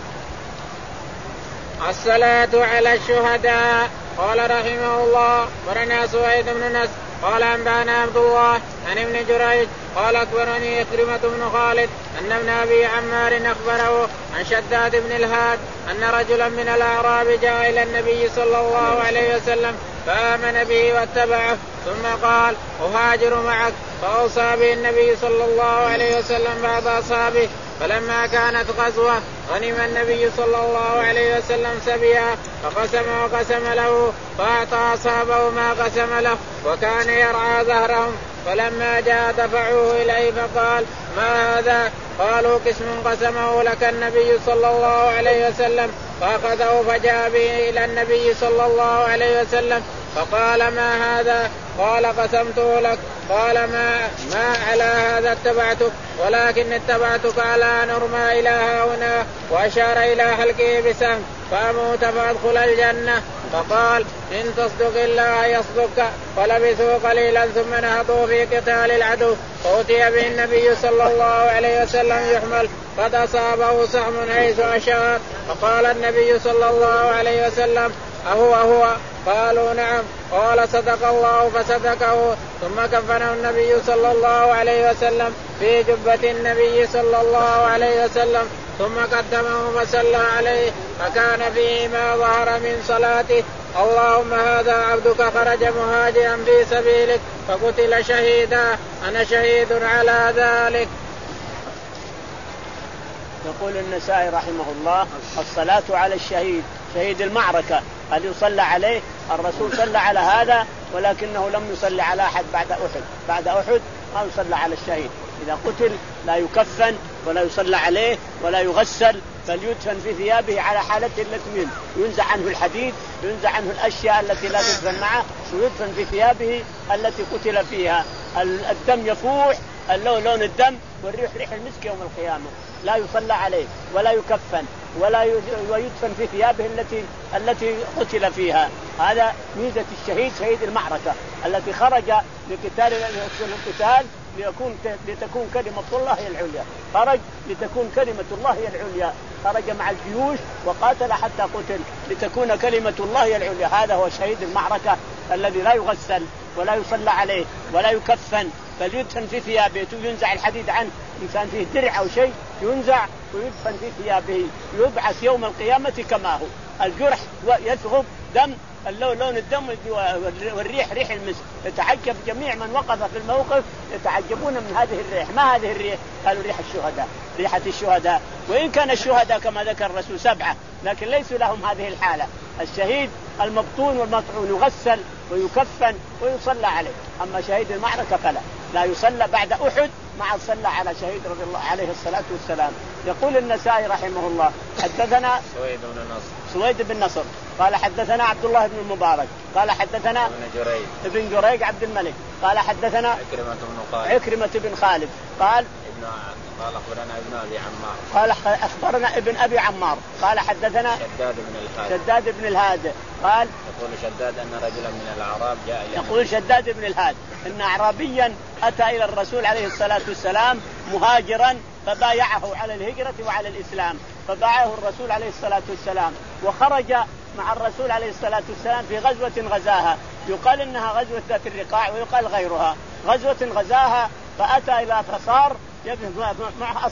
الصلاة على الشهداء. قال رحمه الله ورنا سويد بن نصر قال أنبانا عبد الله عن ابن جريج قال أخبرني إكرمة بن خالد أن ابن أبي عمار أخبره عن شداد بن الهاد أن رجلا من الأعراب جاء إلى النبي صلى الله عليه وسلم فآمن به واتبعه ثم قال أهاجر معك، فأوصى به النبي صلى الله عليه وسلم بعض أصحابه. فلما كانت غزوة غنم النبي صلى الله عليه وسلم سبيا فقسم وقسم له فأعطى أصحابه ما قسم له وكان يرعى ظهرهم. فلما جاء دفعوه إليه فقال ما هذا؟ قالوا قسم قسمه لك النبي صلى الله عليه وسلم. فأخذه فجاء به إلى النبي صلى الله عليه وسلم فقال ما هذا؟ قال قسمته لك. قال ما, ما على هذا اتبعتك ولكن اتبعتك على أن أرمى إلى هنا وأشار إلى حلقه بسهم فأموت فأدخل الجنة. فقال إن تصدق الله يصدق. فلبثوا قليلا ثم نهضوا في قتال العدو فأتي به النبي صلى الله عليه وسلم يحمل قد أصابه سهم حيث أشار. فقال النبي صلى الله عليه وسلم أهو هو؟ قالوا نعم. قال صدق الله فصدقه. ثم كفنه النبي صلى الله عليه وسلم في جبة النبي صلى الله عليه وسلم ثم قدمه فصلى عليه فكان فيه ما ظهر من صلاته اللهم هذا عبدك خرج مهاجرا في سبيلك فقتل شهيدا أنا شهيد على ذلك. يقول النسائي رحمه الله الصلاة على الشهيد شهيد المعركة هل يصلى عليه؟ الرسول صلى على هذا ولكنه لم يصلي على أحد بعد أحد. بعد أحد ما يصلى على الشهيد، إذا قتل لا يكفن ولا يصلى عليه ولا يغسل بل يدفن في ثيابه على حالته التي ينزع عنه الحديد ينزع عنه الأشياء التي لا تدفن معه ويدفن في ثيابه التي قتل فيها. الدم يفوح اللون لون الدم والريح ريح المسك يوم القيامة. لا يصلى عليه ولا يكفن ولا يدفن في ثيابه التي التي قتل فيها. هذا ميزة الشهيد شهيد المعركة التي خرج لقتال القتال ليكون لتكون كلمة الله هي العليا. خرج لتكون كلمة الله هي العليا، خرج مع الجيوش وقاتل حتى قتل لتكون كلمة الله هي العليا. هذا هو شهيد المعركة الذي لا يغسل ولا يصلى عليه ولا يكفن بل يدفن في ثيابه. ينزع الحديد عنه إنسان فيه درع أو شيء ينزع ويدفن في ثيابه يبعث يوم القيامة كما هو. الجرح يثغب دم اللون لون الدم والريح ريح المسك. يتعجب جميع من وقف في الموقف يتعجبون من هذه الريح. ما هذه الريح؟ قالوا ريح الشهداء ريحة الشهداء. وإن كان الشهداء كما ذكر الرسول سبعة لكن ليسوا لهم هذه الحالة. الشهيد المبطون والمطعون يغسل ويكفن ويصلى عليه، أما شهيد المعركة فلا لا يصلى بعد أحد مع صلى على شهيد رضي الله عليه الصلاة والسلام. يقول النسائي رحمه الله حدثنا سويد بن نصر سويد بن نصر قال حدثنا عبد الله بن المبارك قال حدثنا ابن جريج ابن جريج عبد الملك قال حدثنا عكرمة بن خالد عكرمة بن خالد قال ابن قال أخبرنا ابن أبي عمار قال أخبرنا ابن أبي عمار قال حدثنا شداد بن الهاد شداد بن الهاد قال يقول شداد أن رجلا من الأعراب جاء إلى يقول شداد بن الهاد إن أعرابيا أتى إلى الرسول عليه الصلاة والسلام مهاجرا فبايعه على الهجرة وعلى الإسلام. فبايعه الرسول عليه الصلاة والسلام وخرج مع الرسول عليه الصلاة والسلام في غزوة غزاها يقال إنها غزوة ذات الرقاع ويقال غيرها. غزوة غزاها فأتى إلى فصار معه أصحاب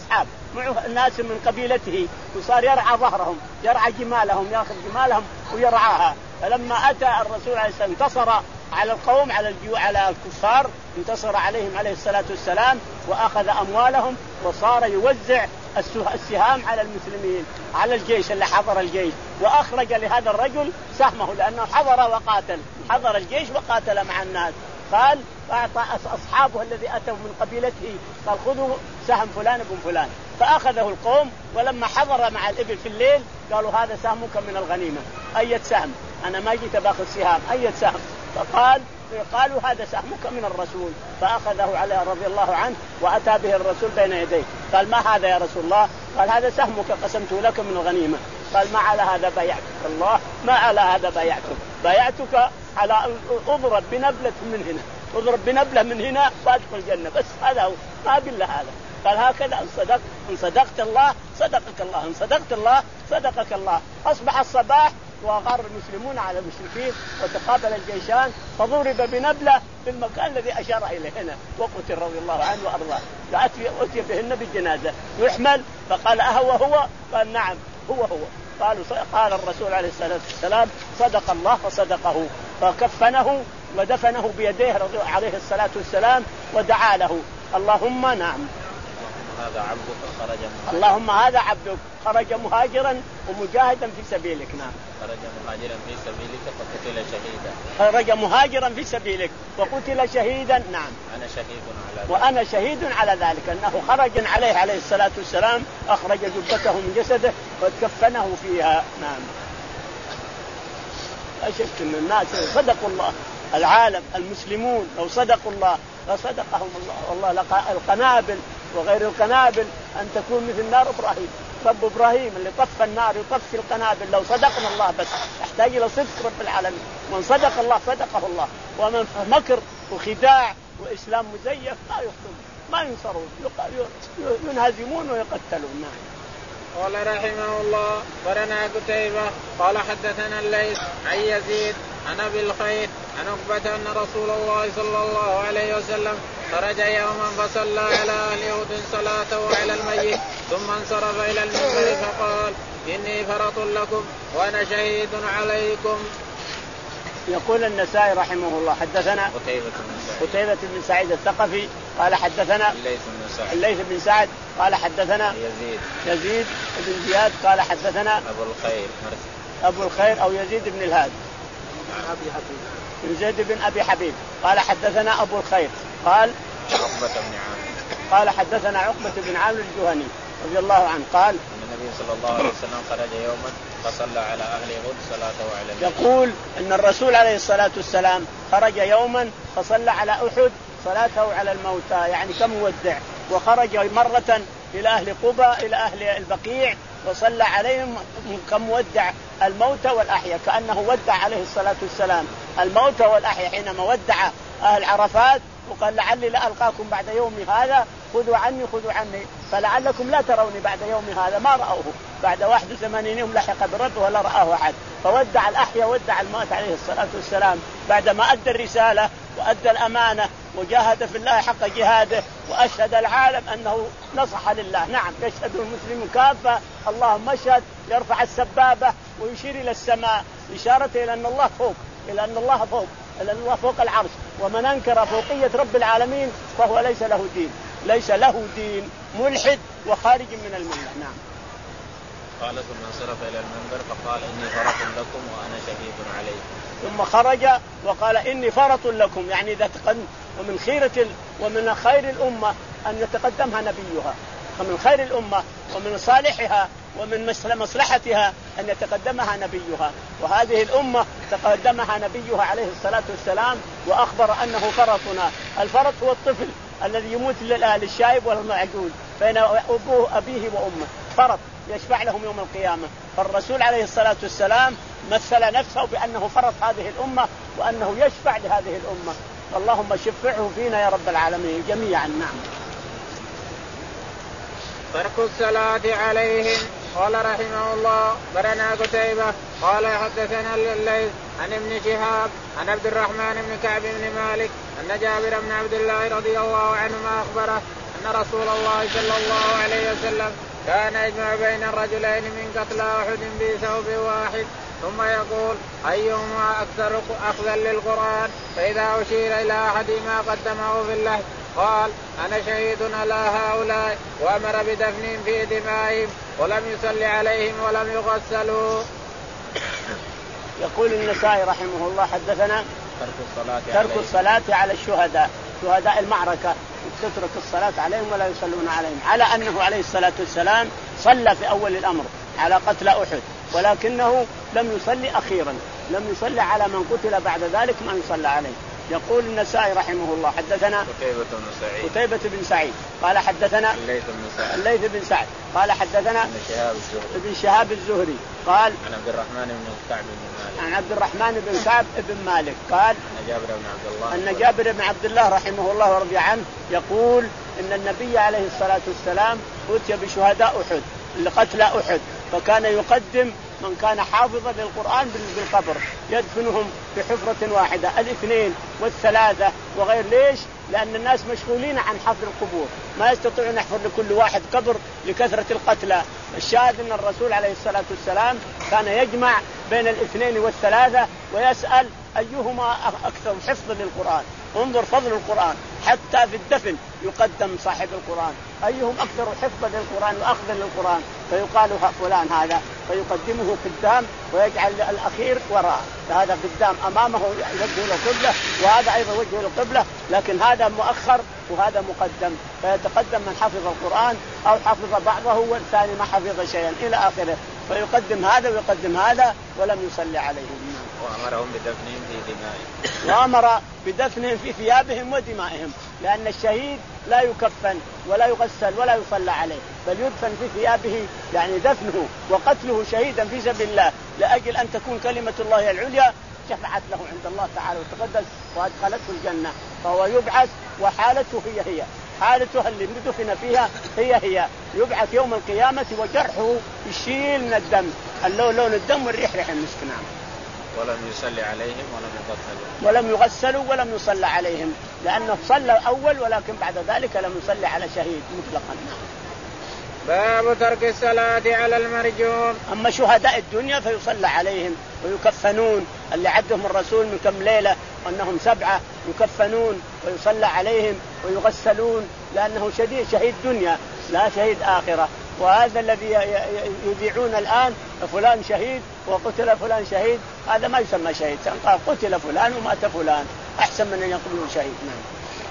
معه ناس من قبيلته وصار يرعى ظهرهم، يرعى جمالهم، ياخذ جمالهم ويرعاها. فلما أتى الرسول عليه السلام انتصر على القوم، على الجو على الكفار، انتصر عليهم عليه الصلاة والسلام وأخذ أموالهم، وصار يوزع السهام على المسلمين، على الجيش اللي حضر الجيش، وأخرج لهذا الرجل سهمه لأنه حضر وقاتل، حضر الجيش وقاتل مع الناس. قال فأعطى أصحابه الذي أتوا من قبيلته قال خذوا سهم فلان ابن فلان، فأخذه القوم. ولما حضر مع الإبل في الليل قالوا هذا سهمك من الغنيمة. أية سهم؟ أنا ما جيت باخذ سهام، أية سهم؟ فقال قالوا هذا سهمك من الرسول، فأخذه عليه رضي الله عنه وأتى به الرسول بين يديه. قال ما هذا يا رسول الله؟ قال هذا سهمك قسمته لك من الغنيمة. قال ما على هذا بايعتك الله، ما على هذا بايعتك، بايعتك على أضرب بنبلة من هنا، أضرب بنبلة من هنا وأدخل الجنة، بس هذا هو، ما بالله هذا. قال هكذا إن صدقت إن صدقت الله صدقك الله، إن صدقت الله صدقك الله. أصبح الصباح وغار المسلمون على المشركين وتقابل الجيشان، فضرب بنبلة في المكان الذي أشار إليه هنا، وقتل رضي الله عنه وأرضاه. أتي بهن بالجنازة يحمل، فقال أهو هو؟ قال نعم هو هو. قالوا قال الرسول عليه الصلاة والسلام صدق الله فصدقه، فكفنه ودفنه بيديه عليه الصلاة والسلام ودعا له اللهم نعم هذا عبدك خرج مهاجرا. اللهم هذا عبدك خرج مهاجرا ومجاهدا في سبيلك. نعم خرج مهاجرا في سبيلك فقتل شهيدا. خرج مهاجرا في سبيلك وقتل شهيدا. نعم أنا شهيد على ذلك. وأنا شهيد على ذلك أنه خرج عليه عليه الصلاة والسلام، أخرج جبته من جسده وكفنه فيها. نعم أشك أن الناس صدقوا الله، العالم المسلمون لو صدقوا الله لصدقهم الله. والله القنابل وغير القنابل أن تكون مثل نار إبراهيم، رب إبراهيم اللي طفى النار يطفي القنابل. لو صدقنا الله بس يحتاج إلى صدق رب العالمين، من صدق الله صدقه الله، ومن مكر وخداع وإسلام مزيف ما يخطئون ما ينصرون، ينهزمون ويقتلون. نعم. قال رحمه الله ورنا قتيبة قال حدثنا الليث عن يزيد عن أبي الخير عن عقبة أن رسول الله صلى الله عليه وسلم خرج يوما فصلى على أهل أحد صلاته على الميت ثم انصرف إلى المنبر فقال إني فرط لكم وأنا شهيد عليكم. يقول النسائي رحمه الله حدثنا قتيبة بن سعيد الثقفي قال حدثنا الليث بن سعد قال حدثنا يزيد يزيد بن زياد قال حدثنا أبو الخير أبو الخير أو يزيد بن الهاد يزيد بن أبي حبيب قال حدثنا أبو الخير قال عقبة بن عامر قال حدثنا عقبة بن عامر الجهني رضي الله عنه قال النبي صلى الله عليه وسلم خرج يوما فصلى على أهل أحد صلاته على الميت. يقول أن الرسول عليه الصلاة والسلام خرج يوما فصلى على أحد صلاته على الموتى، يعني كمودع، وخرج مرة إلى أهل قبى إلى أهل البقيع وصلى عليهم كمودع الموتى والأحياء، كأنه ودع عليه الصلاة والسلام الموتى والأحياء حينما ودع أهل عرفات وقال لعلي لا ألقاكم بعد يوم هذا خذوا عني خذوا عني فلعلكم لا تروني بعد يوم هذا. ما رأوه بعد واحد وثمانين يوم لحق بربه ولا رآه أحد، فودع الأحياء ودع الموت عليه الصلاة والسلام بعدما أدى الرسالة وأدى الأمانة وجاهد في الله حق جهاده وأشهد العالم أنه نصح لله. نعم يشهد المسلم كافة اللهم اشهد، يرفع السبابة ويشير إلى السماء إشارة إلى أن الله فوق، إلى أن الله فوق، إلى أن الله فوق العرش. ومن أنكر فوقية رب العالمين فهو ليس له دين، ليس له دين، ملحد وخارج من الملة. نعم. قال ثم انصرف إلى المنبر فقال إني فرط لكم وأنا شهيد عليكم. ثم خرج وقال إني فرط لكم، يعني إذا تقدم ومن خيرة ومن خير الأمة أن يتقدمها نبيها، ومن خير الأمة ومن صالحها ومن مصلحتها أن يتقدمها نبيها، وهذه الأمة تقدمها نبيها عليه الصلاة والسلام وأخبر أنه فرطنا. الفرط هو الطفل الذي يموت للشايب والمعجون بين أبوه أبيه وأمه، فرط يشفع لهم يوم القيامة. فالرسول عليه الصلاة والسلام مثل نفسه بأنه فرط هذه الأمة وأنه يشفع لهذه الأمة. اللهم شفعه فينا يا رب العالمين جميعا. نعم. ترك الصلاة عليهم. قال رحمه الله برنا قتيبة قال حدثنا الليث عن ابن شهاب عن عبد الرحمن بن كعب بن مالك أن جابر بن عبد الله رضي الله عنهما أخبره أن رسول الله صلى الله عليه وسلم كان يجمع بين الرجلين من قتلى أحد بثوب واحد ثم يقول أيهما أكثر أخذا للقرآن فإذا أشير إلى أحدهما قدمه في اللحد قال أنا شهيد على هؤلاء وأمر بدفنهم في دمائهم ولم يصلي عليهم ولم يغسلوا. يقول النسائي رحمه الله حدثنا ترك الصلاة ترك الصلاة على الشهداء شهداء المعركة تترك الصلاة عليهم ولا يصلون عليهم، على أنه عليه الصلاة والسلام صلى في أول الأمر على قتل أحد ولكنه لم يصلي أخيرا، لم يصلي على من قتل بعد ذلك ما يصلى عليه. يقول النسائي رحمه الله حدثنا قتيبة بن سعيد قتيبة بن سعيد قال حدثنا الليث بن سعد الليث بن سعد قال حدثنا ابن شهاب الزهري ابن شهاب الزهري قال عن عبد الرحمن بن كعب بن مالك عن عبد الرحمن بن كعب بن مالك قال أن جابر بن عبد الله أن جابر بن عبد الله رحمه الله ورضي عنه يقول إن النبي عليه الصلاة والسلام أتي بشهداء أحد لقتل أحد فكان يقدم من كان حافظا للقرآن بالقبر يدفنهم في حفرة واحدة الاثنين والثلاثة وغير. ليش؟ لأن الناس مشغولين عن حفر القبور ما يستطيعون يحفر لكل واحد قبر لكثرة القتلى. الشاهد أن الرسول عليه الصلاة والسلام كان يجمع بين الاثنين والثلاثة ويسأل أيهما أكثر حفظا للقرآن. انظر فضل القرآن حتى في الدفن يقدم صاحب القرآن أيهم أكثر حفظا للقرآن وأخذا للقرآن فيقال فلان هذا فيقدمه قدام ويجعل الأخير وراء، فهذا قدام أمامه وجهه للقبلة وهذا أيضا وجهه للقبلة، لكن هذا مؤخر وهذا مقدم فيتقدم من حفظ القرآن أو حفظ بعضه والثاني ما حفظ شيئا إلى آخره فيقدم هذا ويقدم هذا ولم يصلي عليهم. وأمرهم بدفنهم في دمائهم وأمر بدفنهم في ثيابهم ودمائهم لأن الشهيد لا يكفن ولا يغسل ولا يصلى عليه بل يدفن في ثيابه، يعني دفنه وقتله شهيدا في سبيل الله لأجل أن تكون كلمة الله العليا شفعت له عند الله تعالى وتقدس وأدخلته الجنة، فهو يبعث وحالته هي هي حالته اللي دفن فيها هي هي يبعث يوم القيامة وجرحه يشيل من الدم اللون لون الدم والريح ريح المسك. نعم. ولم يصلي عليهم ولم يغسلوا ولم يغسلوا ولم يصلى عليهم لأنه صلى أول ولكن بعد ذلك لم يصلي على شهيد مطلقا. باب ترك الصلاة على المرجوم. أما شهداء الدنيا فيصلى عليهم ويكفنون اللي عدهم الرسول من كم ليلة وأنهم سبعة يكفنون ويصلى عليهم ويغسلون لأنه شهيد شهيد دنيا لا شهيد آخرة. وهذا الذي يذيعون الآن فلان شهيد وقتل فلان شهيد هذا ما يسمى شهيد، قال قتل فلان ومات فلان أحسن من أن يقولوا شهيد. نعم.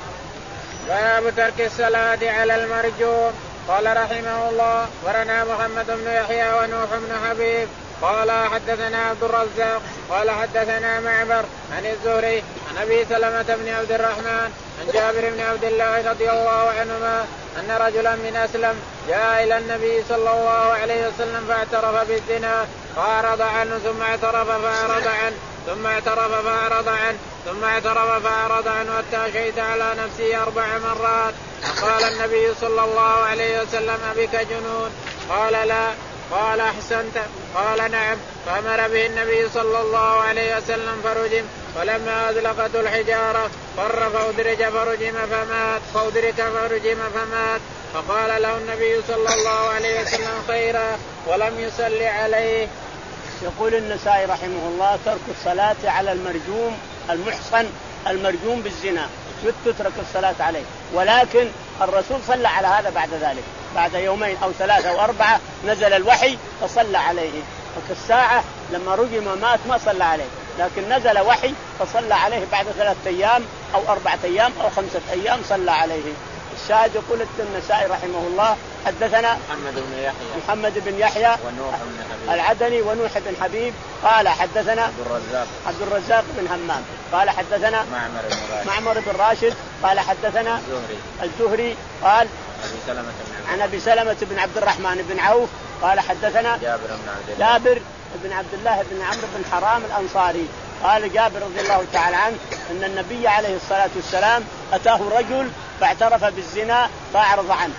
باب ترك الصلاة على المرجوم. قال رحمه الله ورنا محمد بن يحيى ونوح بن حبيب قال حدثنا عبد الرزاق قال حدثنا معمر عن الزهري عن أبي سلمة بن عبد الرحمن عن جابر بن عبد الله رضي الله عنهما أن رجلا من أسلم جاء إلى النبي صلى الله عليه وسلم فاعترف بالزنا فأعرض عنه ثم اعترف فأعرض عنه ثم اعترف فأعرض عنه ثم اعترف فأعرض عنه حتى شهد على نفسه أربع مرات. قال النبي صلى الله عليه وسلم أبك جنون؟ قال لا. قال أحسنت؟ قال نعم. فأمر به النبي صلى الله عليه وسلم فرجم فلما أزلقته الحجارة فر فأدرج فرجم فمات فأدرك فرجم فمات. فقال له النبي صلى الله عليه وسلم خيرا ولم يصلي عليه. يقول النسائي رحمه الله ترك الصلاة على المرجوم المحصن المرجوم بالزنا تترك الصلاة عليه، ولكن الرسول صلى على هذا بعد ذلك بعد يومين أو ثلاثة أو أربعة نزل الوحي فصلى عليه. فكالساعة لما رجم مات ما صلى عليه، لكن نزل وحي فصلى عليه بعد ثلاثة أيام أو أربعة أيام أو خمسة أيام صلى عليه. الشاهد يقول النسائي رحمه الله حدثنا محمد بن يحيى محمد بن يحيى ونوح بن حبيب العدني ونوح بن حبيب قال حدثنا عبد الرزاق عبد الرزاق بن همام قال حدثنا معمر بن راشد معمر بن راشد قال حدثنا الزهري الزهري قال أبي سلمة بن عن أبي سلمة بن عبد الرحمن بن عوف قال حدثنا جابر بن عبد الله جابر بن عبد الله بن عمرو بن حرام الأنصاري قال جابر رضي الله تعالى عنه أن النبي عليه الصلاة والسلام أتاه رجل فاعترف بالزنا فأعرض عنه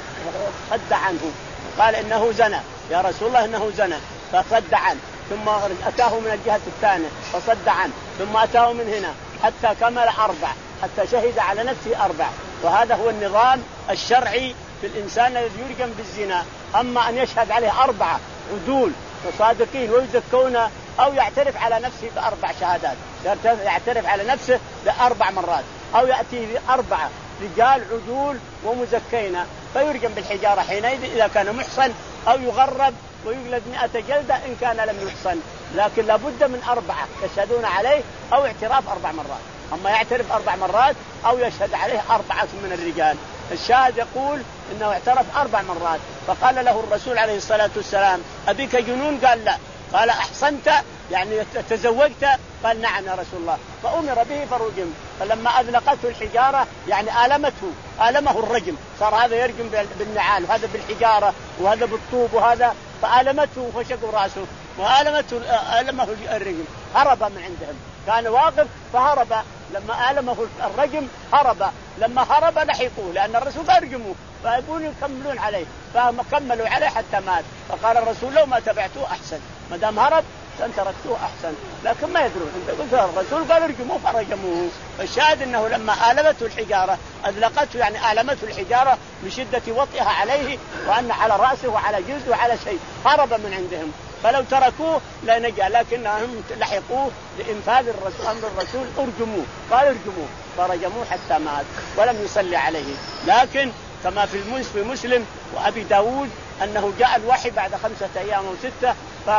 صد عنه قال إنه زنى يا رسول الله إنه زنى فصد عنه، ثم أتاه من الجهة الثانية فصد عنه، ثم أتاه من هنا حتى كمل أربع حتى شهد على نفسه أربع، وهذا هو النظام الشرعي في الإنسان الذي يرجم بالزنا. أما أن يشهد عليه أربعة عدول وصادقين ويزكون أو يعترف على نفسه بأربع شهادات، يعترف على نفسه بأربع مرات، أو يأتي بأربعة رجال عدول ومزكين فيرجم بالحجارة حينئذ إذا كان محصن، أو يغرب ويجلد مئة جلدة إن كان لم يحصن. لكن لابد من أربعة يشهدون عليه أو اعتراف أربع مرات. أما يعترف أربع مرات أو يشهد عليه أربعة من الرجال. الشاهد يقول إنه اعترف أربع مرات. فقال له الرسول عليه الصلاة والسلام أبيك جنون؟ قال لا. قال أحصنت يعني تزوجت؟ قال نعم يا رسول الله. فأمر به فرجم. فلما أذلقته الحجارة يعني آلمته آلمه الرجم، صار هذا يرجم بالنعال وهذا بالحجارة وهذا بالطوب وهذا، فآلمته فشقوا رأسه وآلمته آلمه الرجم. هرب من عندهم، كان واقف فهرب. لما آلمه الرجم هرب، لما هرب لحقوه لأن الرسول يرجموه فيقول يكملون عليه، فكملوا عليه حتى مات. فقال الرسول لو ما تبعتوه أحسن، ما دام هرب أن تركتوه أحسن. لكن ما يدرون، أنت قلت الرسول قال ارجموه فرجموه. فالشاهد أنه لما آلمته الحجارة أذلقته يعني آلمته الحجارة بشدة وطئها عليه وأن على رأسه وعلى جلده وعلى شيء، هرب من عندهم. فلو تركوه لا نجا، لكنهم لحقوه لإنفاذ الرسول أمر الرسول ارجموه. قال ارجموه فرجموه حتى مات ولم يصلي عليه. لكن كما في في مسلم وأبي داود أنه جاء الوحي بعد خمسة أيام أو ستة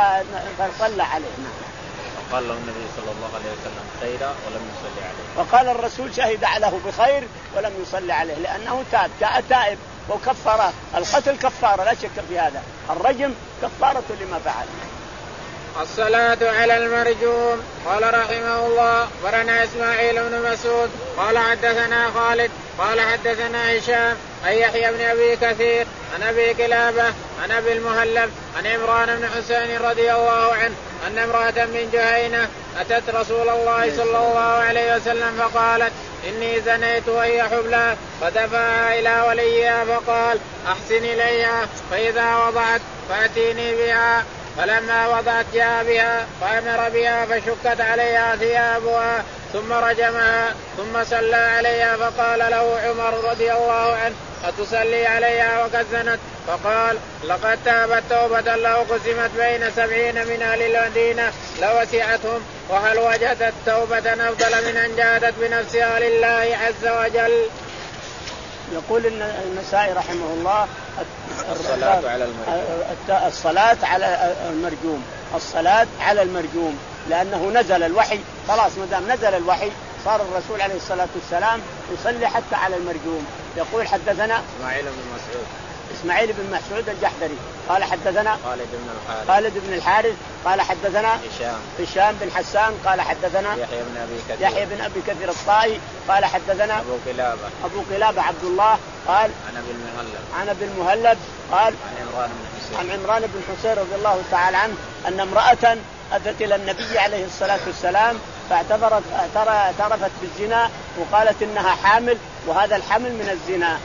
فصلى عليه. وقال له النبي صلى الله عليه وسلم خيرا ولم يصلي عليه. وقال الرسول شهد له بخير ولم يصلي عليه لأنه تاب، جاء تائب وكفارة. القتل كفارة لا شك في هذا، الرجم كفارة لما فعل. الصلاة على المرجوم. قال رحمه الله ورنا إسماعيل بن مسعود قال حدثنا خالد قال حدثنا هشام عن يحيى بن أبي كثير عن أبي كلابة عن أبي المهلب عن عمران بن حسين رضي الله عنه أن امرأة من جهينة أتت رسول الله صلى الله عليه وسلم فقالت إني زنيت وهي حبلى، فدفعها إلى وليها فقال أحسن إليها فإذا وضعت فأتيني بها. فلما وضعت جاء بها فأمر بها فشكت عليها ثيابها ثم رجمها ثم صلى عليها. فقال له عمر رضي الله عنه أتصلي عليها وقد زنت؟ فقال لقد تابت توبة لو قسمت بين سبعين من أهل المدينة لوسعتهم، وهل وجدت توبة أفضل من أن جادت بنفسها لله عز وجل. يقول النسائي رحمه الله الصلاة على المرجوم. الصلاة على المرجوم، الصلاة على المرجوم لأنه نزل الوحي خلاص، ما دام نزل الوحي صار الرسول عليه الصلاة والسلام يصلي حتى على المرجوم. يقول حدثنا إسماعيل بن مسعود إسماعيل بن مسعود الجحدري قال حدثنا خالد بن الحارث خالد بن الحارث قال حدثنا هشام هشام بن حسان قال حدثنا يحيى بن أبي كثير يحيى بن أبي كثير الطائي قال حدثنا أبو كلابة أبو كلابة عبد الله قال عن أبي المهلب عن أبي المهلب قال عن عمران بن حسين عن عمران بن حسين رضي الله تعالى عنه أن امرأة أتت إلى النبي عليه الصلاة والسلام فاعتبرت اعترفت بالزنا وقالت إنها حامل وهذا الحمل من الزنا،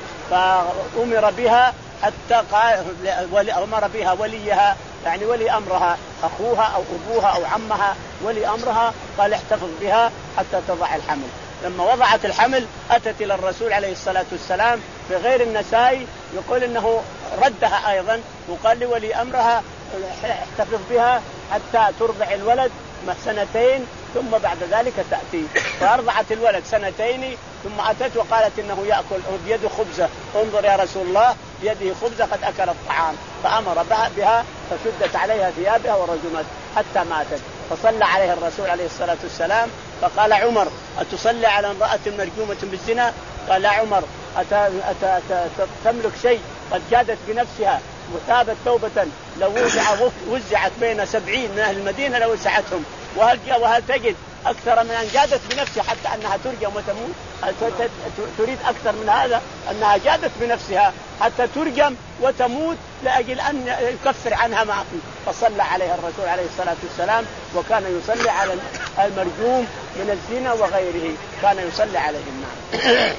فأمر بها حتى قال أمر بها وليها يعني ولي أمرها أخوها أو أبوها أو عمها ولي أمرها، قال احتفظ بها حتى تضع الحمل. لما وضعت الحمل أتت إلى الرسول عليه الصلاة والسلام. في غير النسائي يقول إنه ردها أيضا وقال لولي أمرها احتفظ بها حتى ترضع الولد سنتين ثم بعد ذلك تأتي. فأرضعت الولد سنتين ثم أتت وقالت إنه يأكل بيده خبزة، انظر يا رسول الله بيده خبزة قد أكل الطعام، فأمر بها فشدت عليها ثيابها ورجمت حتى ماتت. فصلى عليها الرسول عليه الصلاة والسلام. فقال عمر أتصلي على امرأة مرجومة بالزنا؟ قال لا عمر أت... أت... أت... تملك شيء قد جادت بنفسها وتابت توبة لو وزعت بين سبعين من أهل المدينة لوسعتهم، وهل, وهل تجد أكثر من أن جادت بنفسها حتى أنها ترجم وتموت؟ هل تريد أكثر من هذا أنها جادت بنفسها حتى ترجم وتموت لأجل أن يكفر عنها ما فيه؟ فصلى عليها الرسول عليه الصلاة والسلام وكان يصلي على المرجوم من الزنا وغيره، كان يصلي عليه النار.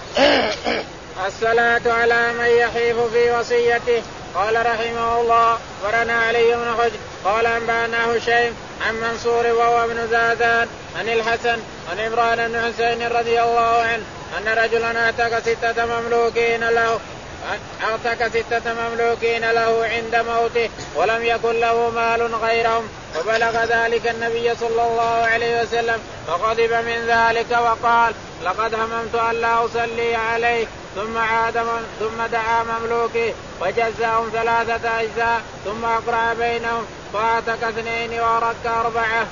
الصلاة على من يخيف في وصيته. قال رحمه الله ورنا علي بن حجر قال أنبأنا هشيم عن منصور وهو ابن زادان عن الحسن عن عمران بن حسين رضي الله عنه أن رجلا اعتق ستة مملوكين له اعتق ستة مملوكين له عند موته ولم يكن له مال غيرهم، وبلغ ذلك النبي صلى الله عليه وسلم فغضب من ذلك وقال لقد هممت أن لا أصلي عليه، ثم عاد ثم دعا مملوكه وجزاهم ثلاثة أجزاء ثم أقرع بينهم فاعتق اثنين ورك أربعة.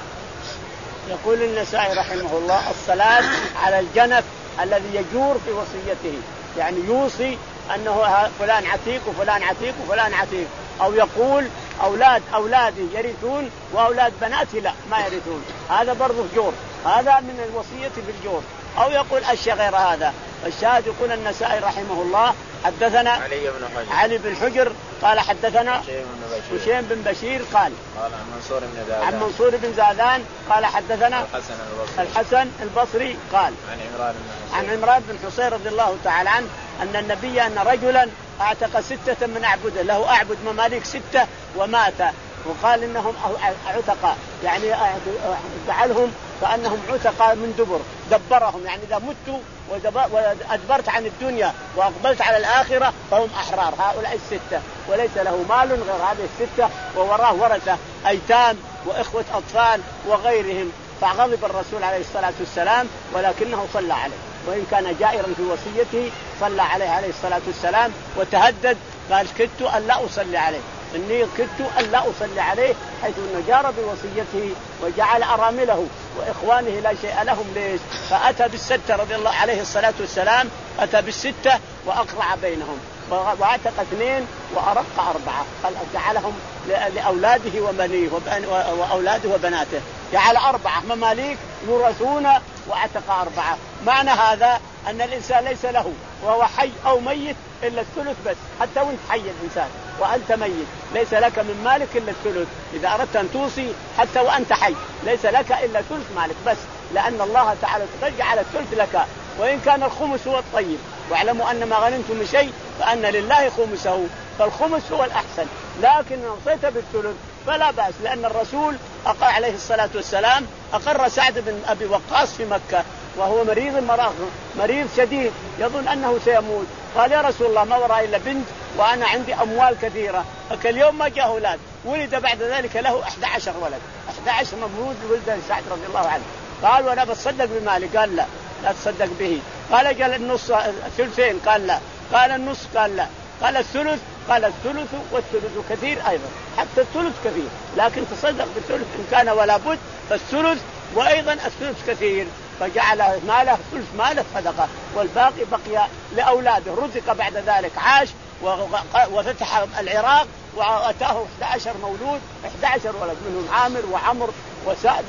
يقول النسائي رحمه الله الصلاة على الجنف الذي يجور في وصيته، يعني يوصي أنه فلان عتيق وفلان عتيق وفلان عتيق، أو يقول أولاد أولادي يرثون وأولاد بناتي لا ما يرثون، هذا برضه جور، هذا من الوصية بالجور. أو يقول أشياء غير هذا. الشاهد يقول النسائي رحمه الله حدثنا علي بن حجر علي بن حجر قال حدثنا هشيم بن بشير قال قال عن منصور بن زادان عن منصور بن زادان قال حدثنا الحسن البصري, الحسن البصري قال عن عمران بن عن عمران بن حسين رضي الله تعالى عنه أن النبي أن رجلا اعتق ستة من أعبده، له أعبد مماليك ستة ومات، وقال إنهم عتقاء، يعني جعلهم كأنهم عتقاء من دبر، دبرهم يعني إذا مت وأدبرت عن الدنيا وأقبلت على الآخرة فهم أحرار هؤلاء الستة، وليس له مال غير هذه الستة، ووراه ورثة أيتام وإخوة أطفال وغيرهم. فغضب الرسول عليه الصلاة والسلام ولكنه صلى عليه، وإن كان جائرا في وصيته صلى عليه عليه الصلاة والسلام وتهدد قال كدت أن لا أصلي عليه، إني كدت أن لا أصلي عليه، حيث أنه جار بوصيته وجعل أرامله وإخوانه لا شيء لهم. ليش؟ فأتى بالستة رضي الله عليه الصلاة والسلام، أتى بالستة وأقرع بينهم وأعتق اثنين وأرق أربعة، قال جعلهم لأولاده وبنيه وأولاده وبناته، جعل أربعة مماليك يورثون وأعتق أربعة. معنى هذا أن الإنسان ليس له وهو حي أو ميت إلا الثلث بس، حتى وانت حي الإنسان وأنت ميت ليس لك من مالك إلا الثلث. إذا أردت أن توصي حتى وأنت حي ليس لك إلا ثلث مالك بس، لأن الله تعالى جعل الثلث لك، وإن كان الخمس هو الطيب. واعلموا أن ما غنمتم من شيء فأن لله خمسه، فالخمس هو الأحسن، لكن إن وصيت بالثلث فلا بأس، لأن الرسول أقر عليه الصلاة والسلام أقر سعد بن أبي وقاص في مكة وهو مريض مرض مريض شديد يظن أنه سيموت، قال يا رسول الله ما وراء إلا بنت وأنا عندي أموال كثيرة، فكاليوم ما جاء أولاد، ولد بعد ذلك له أحد عشر ولد، أحد عشر مولود ولد سعد رضي الله عنه. قال وأنا بتصدق بمالي؟ قال لا لا تصدق به. قال جل النص ثلثين؟ قال لا. قال النص؟ قال لا. قال الثلث؟ قال الثلث والثلث كثير أيضا، حتى الثلث كثير، لكن تصدق بالثلث إن كان ولا بد، فالثلث وأيضا الثلث كثير. فجعل ماله ثلث ماله صدقة والباقي بقي لأولاده. رزق بعد ذلك عاش وفتح العراق وأتاه أحد عشر مولود، أحد عشر ولد، منهم عامر وعمر وسعد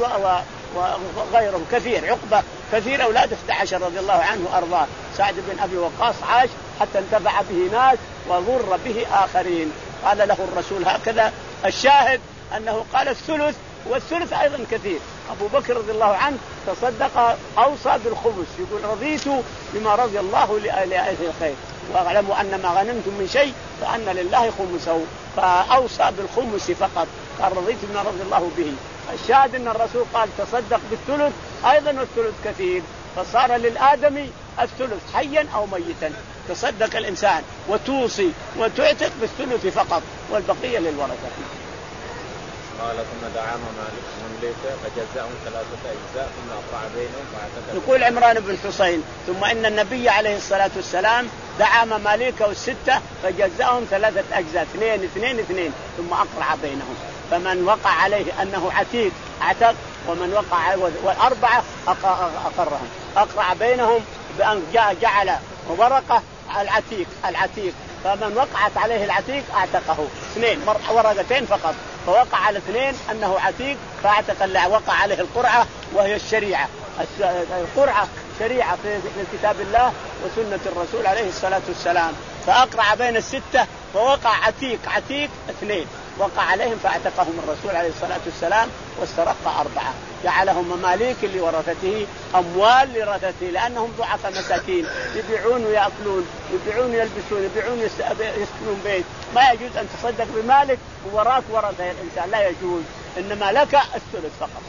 وغيرهم كثير، عقبة كثير، أولاد أحد عشر رضي الله عنه وأرضاه. سعد بن أبي وقاص عاش حتى انتفع به ناس وضر به آخرين. قال له الرسول هكذا. الشاهد أنه قال الثلث، والثلث أيضا كثير. أبو بكر رضي الله عنه تصدق أوصى بالخمس، يقول رضيت بما رضي الله لأهل الخير، واعلموا أن ما غنمتم من شيء فأن لله خمسه، فأوصى بالخمس فقط، قال رضيت بما رضي الله به. الشاهد أن الرسول قال تصدق بالثلث أيضا، والثلث كثير، فصار للآدمي الثلث حيا أو ميتا. تصدق الإنسان وتوصي وتعتق بالثلث فقط، والبقية للورثة. قال ثم دعا مملكه فجزاهم ثلاثة أجزاء ثم أقرع بينهم واعتقد. يقول عمران بن حسين ثم إن النبي عليه الصلاة والسلام دعا مماليكه الستة فجزاهم ثلاثة أجزاء، اثنين اثنين اثنين، ثم أقرع بينهم. فمن وقع عليه أنه عتيق اعتق، ومن وقع والأربعة أقرهم، أقرع بينهم بأن جعل ورقة العتيق العتيق فمن وقعت عليه العتيق اعتقه اثنين، ورقتين فقط، فوقع على اثنين أنه عتيق فاعتق اللي وقع عليه القرعة، وهي الشريعة. القرعة شريعة في كتاب الله وسنة الرسول عليه الصلاة والسلام. فأقرع بين الستة فوقع عتيق عتيق اثنين، وقع عليهم فاعتقهم الرسول عليه الصلاة والسلام، واسترق أربعة، جعلهم مماليك لورثته، أموال لورثته، لأنهم ضعفاء مساكين، يبيعون ويأكلون، يبيعون يلبسون، يبيعون يسكنون بيت. ما يجوز أن تصدق بمالك ووراك ورثة الإنسان، لا يجوز. إنما لك الثلث فقط.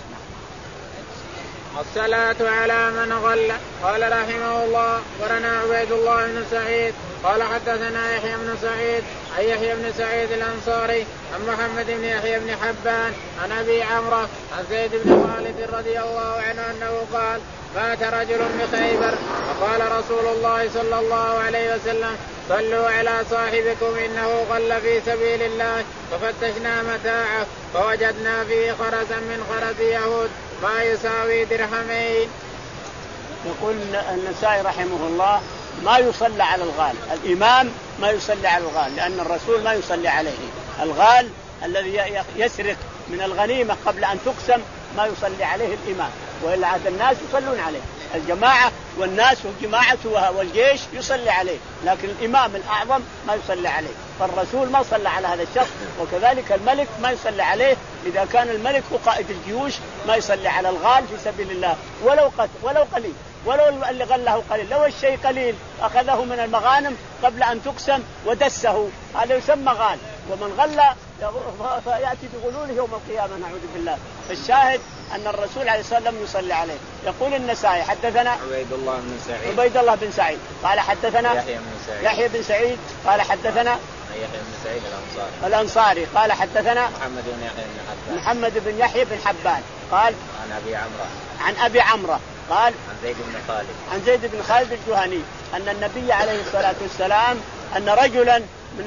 الصلاة على من غل. قال رحمه الله ورنا عبيد الله بن سعيد قال حدثنا يحيى بن سعيد عن يحيى بن سعيد الأنصاري عن محمد بن يحيى بن حبان عن أبي عمرو عن زيد بن خالد رضي الله عنه أنه قال مات رجل بخيبر فقال رسول الله صلى الله عليه وسلم صلوا على صاحبكم إنه غل في سبيل الله ففتشنا متاعه فوجدنا فيه خرزا من خرز يهود ما يساوي درهمين. يقول النسائي رحمه الله ما يصلى على الغال، الإمام ما يصلي على الغال لأن الرسول ما يصلي عليه. الغال الذي يسرق من الغنيمة قبل أن تقسم ما يصلي عليه الإمام، وإلا عاد الناس يصلون عليه، الجماعة والناس وجماعته والجيش يصلي عليه، لكن الإمام الأعظم ما يصلي عليه. فالرسول ما صلى على هذا الشخص، وكذلك الملك ما يصلي عليه إذا كان الملك هو قائد الجيوش، ما يصلي على الغال في سبيل الله ولو قد ولو قليل، ولو اللي غله قليل، لو الشيء قليل أخذه من المغانم قبل أن تقسم ودسه، هذا يسمى غال. ومن غل فيأتي بغلوله يوم القيامة نعوذ بالله. فالشاهد أن الرسول عليه الصلاة والسلام يصلي عليه. يقول النسائي حدثنا عبيد الله بن سعيد عبيد الله بن سعيد قال حدثنا يحيى بن سعيد يحيى بن سعيد قال حدثنا يحيى بن سعيد الأنصاري الأنصاري قال حدثنا محمد بن يحيى بن حبان محمد بن يحيى بن حبان قال عن أبي عمرو عن أبي عمرو قال عن زيد بن خالد عن زيد بن خالد الجهني أن النبي عليه الصلاة والسلام أن رجلا من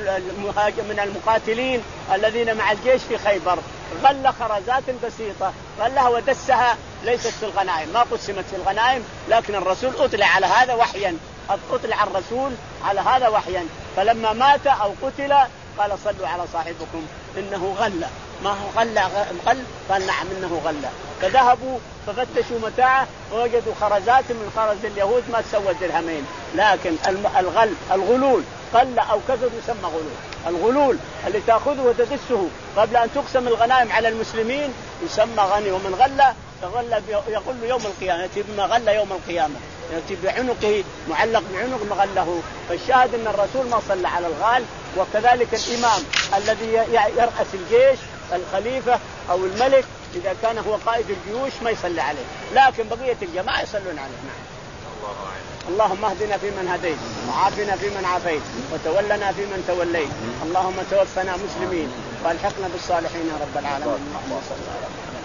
من المقاتلين الذين مع الجيش في خيبر غل خرزات بسيطة غلها ودسها، ليست في الغنائم، ما قسمت في الغنائم، لكن الرسول أطلع على هذا وحيا، أطلع الرسول على هذا وحيا. فلما مات أو قتل قال صلوا على صاحبكم إنه غل. ما هو غل غل قال نعم إنه غل. فذهبوا ففتشوا متاعه ووجدوا خرزات من خرز اليهود ما تسوى درهمين. لكن الغل الغلول قل أو كثر يسمى غلول. الغلول اللي تأخذه وتدسه قبل أن تقسم الغنائم على المسلمين يسمى غني. ومن غل غل يقول يوم القيامة، يأتي بما غل يوم القيامة، يأتي بعنقه معلق بعنق مغله. فالشاهد أن الرسول ما صلى على الغال. وكذلك الإمام الذي يرأس الجيش الخليفة أو الملك إذا كان هو قائد الجيوش ما يصلي عليه، لكن بقية الجماعة يصلون عليه. نعم. اللهم اهدنا فيمن هديت وعافنا فيمن عافيت وتولنا فيمن توليت، اللهم توفنا مسلمين والحقنا بالصالحين يا رب العالمين. اللهم صل على محمد.